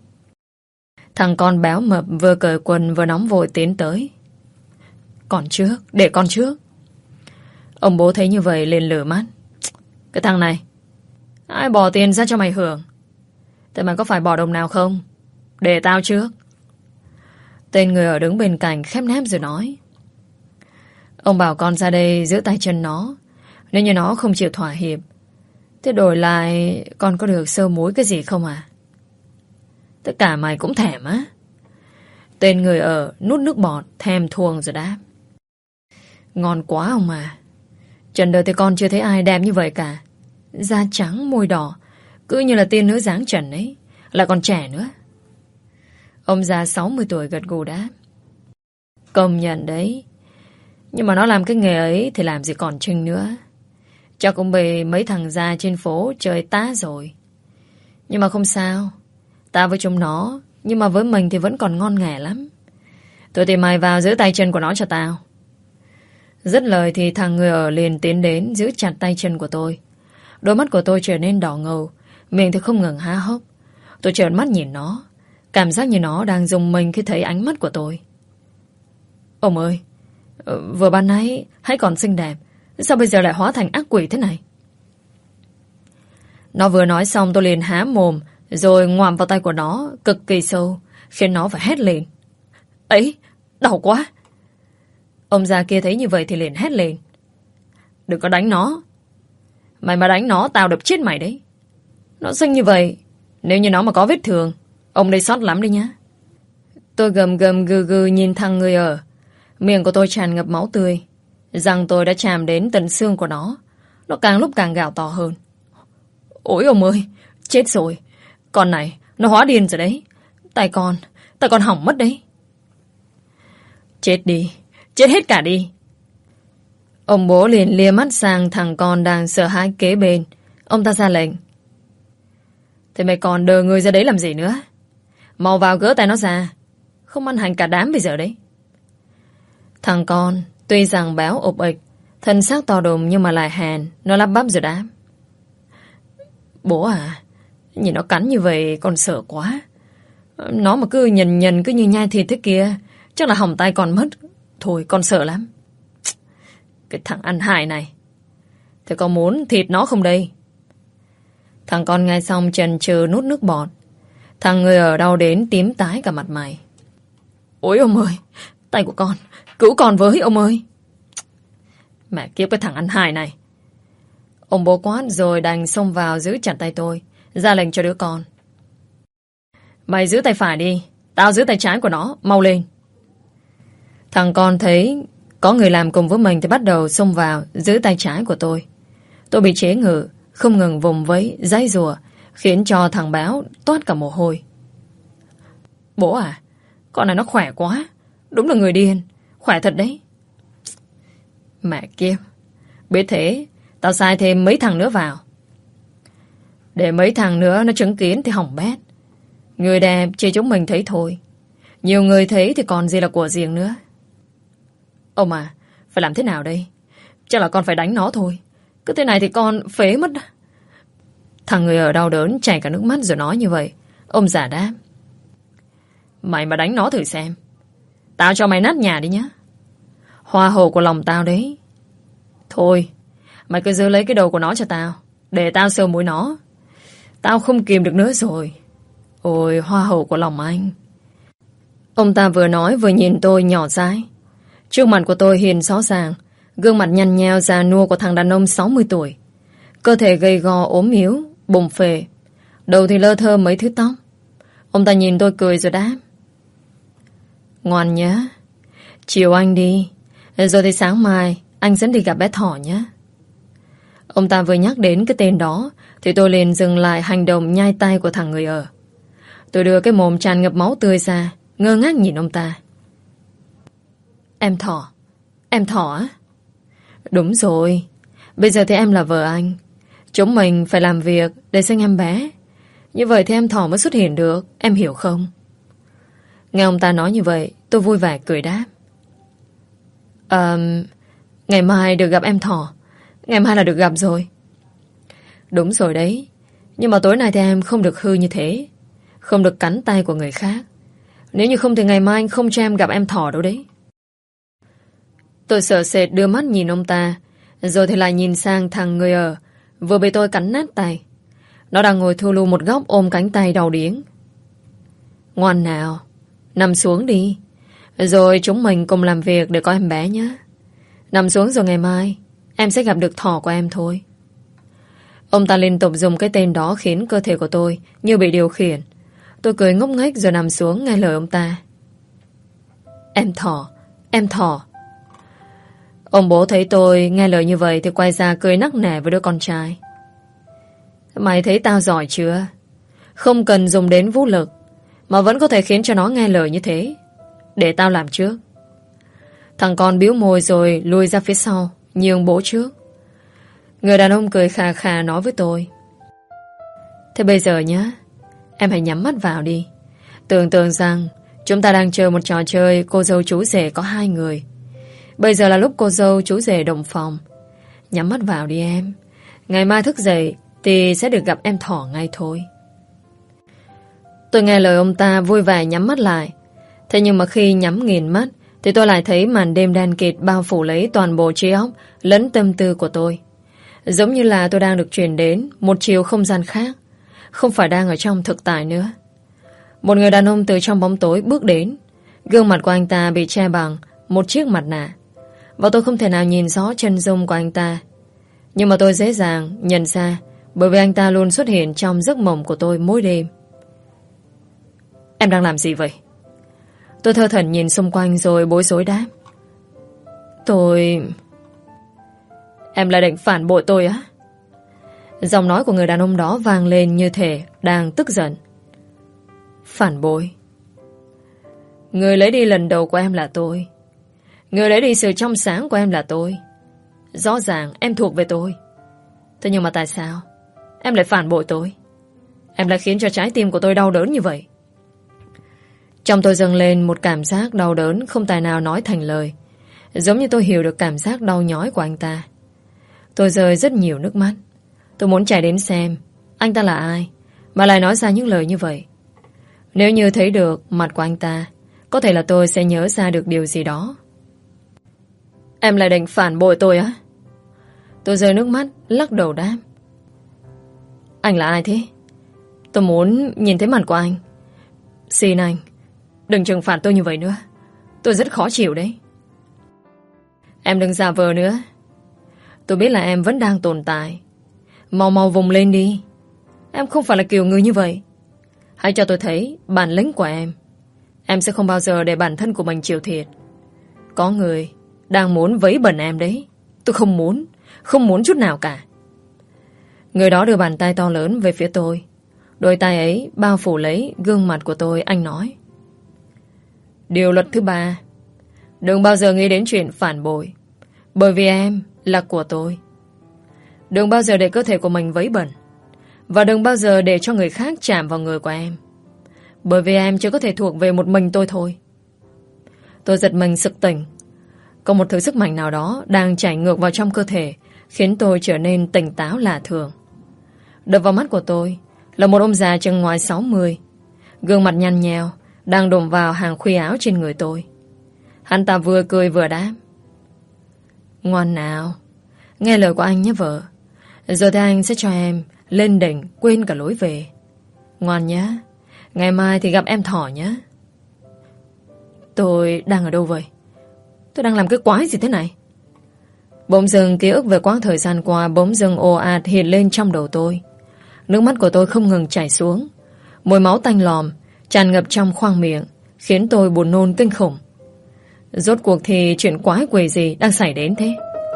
Thằng con béo mập vừa cởi quần vừa nóng vội tiến tới. Còn trước, để con trước. Ông bố thấy như vậy liền lửa mắt. Cái thằng này, ai bỏ tiền ra cho mày hưởng? Thế mày có phải bỏ đồng nào không? Để tao trước. Tên người ở đứng bên cạnh khép nép rồi nói. Ông bảo con ra đây giữ tay chân nó. Nếu như nó không chịu thỏa hiệp, thế đổi lại con có được sơ muối cái gì không à? Tất cả mày cũng thèm á? Tên người ở nút nước bọt thèm thuồng rồi đáp. Ngon quá ông à. Trần đời thì con chưa thấy ai đẹp như vậy cả. Da trắng môi đỏ, cứ như là tiên nữ dáng trần ấy. Lại còn trẻ nữa. Ông già sáu mươi tuổi gật gù đáp. Công nhận đấy. Nhưng mà nó làm cái nghề ấy thì làm gì còn Trinh nữa. Chắc cũng bị mấy thằng già trên phố chơi tá rồi. Nhưng mà không sao. Ta với chúng nó, nhưng mà với mình thì vẫn còn ngon nghẻ lắm. Tôi tìm mày vào giữ tay chân của nó cho tao. Dứt lời thì thằng người ở liền tiến đến giữ chặt tay chân của tôi. Đôi mắt của tôi trở nên đỏ ngầu, miệng thì không ngừng há hốc. Tôi trợn mắt nhìn nó, cảm giác như nó đang rùng mình khi thấy ánh mắt của tôi. Ông ơi, vừa ban nãy hãy còn xinh đẹp, sao bây giờ lại hóa thành ác quỷ thế này? Nó vừa nói xong tôi liền há mồm, rồi ngoạm vào tay của nó cực kỳ sâu, khiến nó phải hét lên. Ấy, đau quá. Ông già kia thấy như vậy thì liền hét lên. Đừng có đánh nó. Mày mà đánh nó tao đập chết mày đấy. Nó xinh như vậy, nếu như nó mà có vết thương, ông đây sót lắm đi nhá. Tôi gầm gầm gừ gừ nhìn thằng người ở. Miệng của tôi tràn ngập máu tươi. Răng tôi đã chạm đến tận xương của nó. Nó càng lúc càng gào to hơn. Ôi ông ơi, chết rồi. Con này, nó hóa điên rồi đấy. Tay con, tay con hỏng mất đấy. Chết đi, chết hết cả đi. Ông bố liền lia mắt sang thằng con đang sợ hãi kế bên. Ông ta ra lệnh. Thế mày còn đờ người ra đấy làm gì nữa? Mau vào gỡ tay nó ra. Không ăn hành cả đám bây giờ đấy. Thằng con, tuy rằng béo ộp ịch, thân xác to đùng nhưng mà lại hèn. Nó lắp bắp rồi đáp. Bố à, nhìn nó cắn như vậy con sợ quá. Nó mà cứ nhần nhần cứ như nhai thịt thế kia, chắc là hỏng tay con mất. Thôi con sợ lắm. Cái thằng ăn hại này. Thế con muốn thịt nó không đây? Thằng con nghe xong chần chừ nuốt nước bọt. Thằng người ở đau đến tím tái cả mặt mày. Ôi ông ơi, tay của con, cứu con với ông ơi. Mẹ kiếp cái thằng ăn hại này. Ông bố quát rồi đành xông vào giữ chặt tay tôi, ra lệnh cho đứa con. Mày giữ tay phải đi, tao giữ tay trái của nó, mau lên. Thằng con thấy có người làm cùng với mình thì bắt đầu xông vào giữ tay trái của tôi. Tôi bị chế ngự, không ngừng vùng vẫy, giãy giụa, khiến cho thằng béo toát cả mồ hôi. Bố à, con này nó khỏe quá, đúng là người điên, khỏe thật đấy. Mẹ kiếp, biết thế, tao sai thêm mấy thằng nữa vào. Để mấy thằng nữa nó chứng kiến thì hỏng bét. Người đẹp chỉ chúng mình thấy thôi. Nhiều người thấy thì còn gì là của riêng nữa. Ông à, phải làm thế nào đây? Chắc là con phải đánh nó thôi. Cứ thế này thì con phế mất. Thằng người ở đau đớn chảy cả nước mắt rồi nói như vậy. Ông giả đáp. Mày mà đánh nó thử xem. Tao cho mày nát nhà đi nhá. Hoa hậu của lòng tao đấy. Thôi, mày cứ giữ lấy cái đầu của nó cho tao, để tao sờ mũi nó. Tao không kìm được nữa rồi. Ôi, hoa hậu của lòng anh. Ông ta vừa nói vừa nhìn tôi nhỏ dãi. Trước mặt của tôi hiện rõ ràng gương mặt nhăn nheo già nua của thằng đàn ông sáu mươi tuổi. Cơ thể gầy gò ốm yếu, bùng phệ, đầu thì lơ thơ mấy thứ tóc. Ông ta nhìn tôi cười rồi đáp: Ngoan nhé, chiều anh đi, rồi thì sáng mai anh dẫn đi gặp bé Thỏ nhé. Ông ta vừa nhắc đến cái tên đó thì tôi liền dừng lại hành động nhai tay của thằng người ở. Tôi đưa cái mồm tràn ngập máu tươi ra, ngơ ngác nhìn ông ta. Em Thỏ? Em Thỏ á? Đúng rồi, bây giờ thì em là vợ anh. Chúng mình phải làm việc để sinh em bé. Như vậy thì em Thỏ mới xuất hiện được, em hiểu không? Nghe ông ta nói như vậy, tôi vui vẻ cười đáp: Ờ, ngày mai được gặp em Thỏ. Ngày mai là được gặp rồi. Đúng rồi đấy, nhưng mà tối nay thì em không được hư như thế, không được cắn tay của người khác. Nếu như không thì ngày mai anh không cho em gặp em Thỏ đâu đấy. Tôi sợ sệt đưa mắt nhìn ông ta, rồi thì lại nhìn sang thằng người ở vừa bị tôi cắn nát tay. Nó đang ngồi thu lu một góc ôm cánh tay đau điếng. Ngoan nào, nằm xuống đi, rồi chúng mình cùng làm việc để có em bé nhé. Nằm xuống rồi ngày mai em sẽ gặp được Thỏ của em thôi. Ông ta liên tục dùng cái tên đó khiến cơ thể của tôi như bị điều khiển. Tôi cười ngốc nghếch rồi nằm xuống nghe lời ông ta. Em Thỏ, em Thỏ. Ông bố thấy tôi nghe lời như vậy thì quay ra cười nắc nẻ với đứa con trai. Mày thấy tao giỏi chưa? Không cần dùng đến vũ lực mà vẫn có thể khiến cho nó nghe lời như thế. Để tao làm trước. Thằng con biếu môi rồi lùi ra phía sau, nhường bố trước. Người đàn ông cười khà khà nói với tôi: Thế bây giờ nhá, em hãy nhắm mắt vào đi. Tưởng tượng rằng chúng ta đang chơi một trò chơi cô dâu chú rể có hai người. Bây giờ là lúc cô dâu chú rể đồng phòng. Nhắm mắt vào đi em. Ngày mai thức dậy thì sẽ được gặp em Thỏ ngay thôi. Tôi nghe lời ông ta vui vẻ nhắm mắt lại. Thế nhưng mà khi nhắm nghiền mắt thì tôi lại thấy màn đêm đen kịt bao phủ lấy toàn bộ trí óc lẫn tâm tư của tôi. Giống như là tôi đang được chuyển đến một chiều không gian khác, không phải đang ở trong thực tại nữa. Một người đàn ông từ trong bóng tối bước đến. Gương mặt của anh ta bị che bằng một chiếc mặt nạ, và tôi không thể nào nhìn rõ chân dung của anh ta. Nhưng mà tôi dễ dàng nhận ra, bởi vì anh ta luôn xuất hiện trong giấc mộng của tôi mỗi đêm. Em đang làm gì vậy? Tôi thơ thẩn nhìn xung quanh rồi bối rối đáp: Tôi... Em lại định phản bội tôi á? Giọng nói của người đàn ông đó vang lên như thể đang tức giận. Phản bội? Người lấy đi lần đầu của em là tôi. Người lấy đi sự trong sáng của em là tôi. Rõ ràng em thuộc về tôi. Thế nhưng mà tại sao em lại phản bội tôi? Em lại khiến cho trái tim của tôi đau đớn như vậy. Trong tôi dâng lên một cảm giác đau đớn không tài nào nói thành lời. Giống như tôi hiểu được cảm giác đau nhói của anh ta. Tôi rơi rất nhiều nước mắt. Tôi muốn chạy đến xem anh ta là ai mà lại nói ra những lời như vậy. Nếu như thấy được mặt của anh ta, có thể là tôi sẽ nhớ ra được điều gì đó. Em lại định phản bội tôi á? Tôi rơi nước mắt, lắc đầu đáp: Anh là ai thế? Tôi muốn nhìn thấy mặt của anh. Xin anh, đừng trừng phạt tôi như vậy nữa. Tôi rất khó chịu đấy. Em đừng giả vờ nữa. Tôi biết là em vẫn đang tồn tại. Mau mau vùng lên đi. Em không phải là kiểu người như vậy. Hãy cho tôi thấy bản lĩnh của em. Em sẽ không bao giờ để bản thân của mình chịu thiệt. Có người đang muốn vấy bẩn em đấy. Tôi không muốn. Không muốn chút nào cả. Người đó đưa bàn tay to lớn về phía tôi. Đôi tay ấy bao phủ lấy gương mặt của tôi. Anh nói: Điều luật thứ ba: đừng bao giờ nghĩ đến chuyện phản bội. Bởi vì em là của tôi. Đừng bao giờ để cơ thể của mình vấy bẩn. Và đừng bao giờ để cho người khác chạm vào người của em. Bởi vì em chỉ có thể thuộc về một mình tôi thôi. Tôi giật mình sực tỉnh. Có một thứ sức mạnh nào đó đang chảy ngược vào trong cơ thể, khiến tôi trở nên tỉnh táo lạ thường. Đập vào mắt của tôi là một ông già chừng ngoài sáu mươi, gương mặt nhăn nheo, đang đùm vào hàng khuy áo trên người tôi. Hắn ta vừa cười vừa đáp: Ngoan nào, nghe lời của anh nhé vợ. Giờ thì anh sẽ cho em lên đỉnh quên cả lối về. Ngoan nhé. Ngày mai thì gặp em Thỏ nhé. Tôi đang ở đâu vậy? Tôi đang làm cái quái gì thế này? Bỗng dưng ký ức về quãng thời gian qua bỗng dưng ồ ạt hiện lên trong đầu tôi. Nước mắt của tôi không ngừng chảy xuống. Mùi máu tanh lòm tràn ngập trong khoang miệng, khiến tôi buồn nôn kinh khủng. Rốt cuộc thì chuyện quái quỷ gì đang xảy đến thế?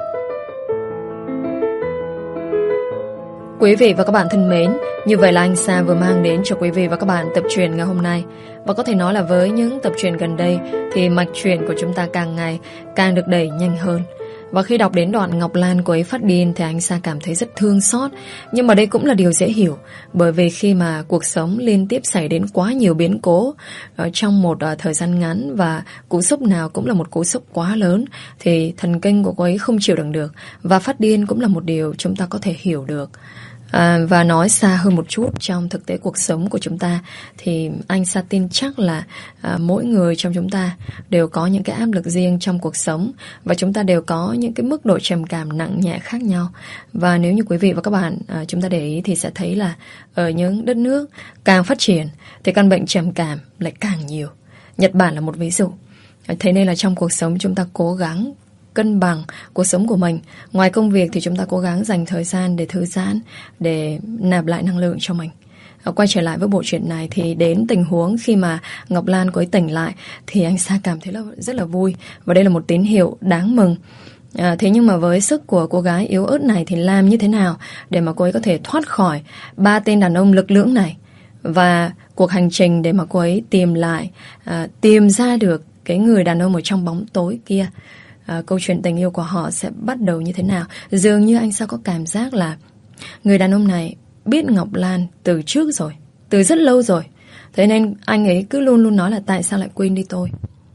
Quý vị và các bạn thân mến, như vậy là anh Sa vừa mang đến cho quý vị và các bạn tập truyện ngày hôm nay. Và có thể nói là với những tập truyện gần đây thì mạch truyện của chúng ta càng ngày càng được đẩy nhanh hơn. Và khi đọc đến đoạn Ngọc Lan cô ấy phát điên thì anh Sa cảm thấy rất thương xót. Nhưng mà đây cũng là điều dễ hiểu, bởi vì khi mà cuộc sống liên tiếp xảy đến quá nhiều biến cố ở trong một uh, thời gian ngắn, và cú sốc nào cũng là một cú sốc quá lớn, thì thần kinh của cô ấy không chịu đựng được, và phát điên cũng là một điều chúng ta có thể hiểu được. À, và nói xa hơn một chút, trong thực tế cuộc sống của chúng ta thì anh Sa tin chắc là à, mỗi người trong chúng ta đều có những cái áp lực riêng trong cuộc sống, và chúng ta đều có những cái mức độ trầm cảm nặng nhẹ khác nhau. Và nếu như quý vị và các bạn à, chúng ta để ý thì sẽ thấy là ở những đất nước càng phát triển thì căn bệnh trầm cảm lại càng nhiều. Nhật Bản là một ví dụ. Thế nên là trong cuộc sống chúng ta cố gắng cân bằng cuộc sống của mình. Ngoài công việc thì chúng ta cố gắng dành thời gian để thư giãn, để nạp lại năng lượng cho mình. Quay trở lại với bộ truyện này thì đến tình huống khi mà Ngọc Lan cô ấy tỉnh lại thì anh Sa cảm thấy là rất là vui, và đây là một tín hiệu đáng mừng. À, thế nhưng mà với sức của cô gái yếu ớt này thì làm như thế nào để mà cô ấy có thể thoát khỏi ba tên đàn ông lực lưỡng này, và cuộc hành trình để mà cô ấy tìm lại, à, tìm ra được cái người đàn ông ở trong bóng tối kia, à, câu chuyện tình yêu của họ sẽ bắt đầu như thế nào? Dường như anh Sa có cảm giác là người đàn ông này biết Ngọc Lan từ trước rồi, từ rất lâu rồi. Thế nên anh ấy cứ luôn luôn nói là tại sao lại quên đi tôi.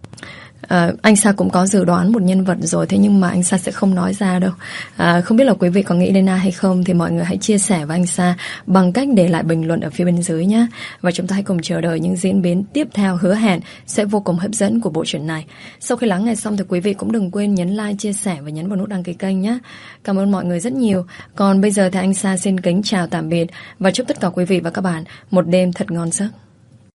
À, anh Sa cũng có dự đoán một nhân vật rồi, thế nhưng mà anh Sa sẽ không nói ra đâu. À, không biết là quý vị có nghĩ đến ai hay không thì mọi người hãy chia sẻ với anh Sa bằng cách để lại bình luận ở phía bên dưới nhé. Và chúng ta hãy cùng chờ đợi những diễn biến tiếp theo hứa hẹn sẽ vô cùng hấp dẫn của bộ truyện này. Sau khi lắng nghe xong thì quý vị cũng đừng quên nhấn like, chia sẻ và nhấn vào nút đăng ký kênh nhé. Cảm ơn mọi người rất nhiều. Còn bây giờ thì anh Sa xin kính chào tạm biệt và chúc tất cả quý vị và các bạn một đêm thật ngon giấc.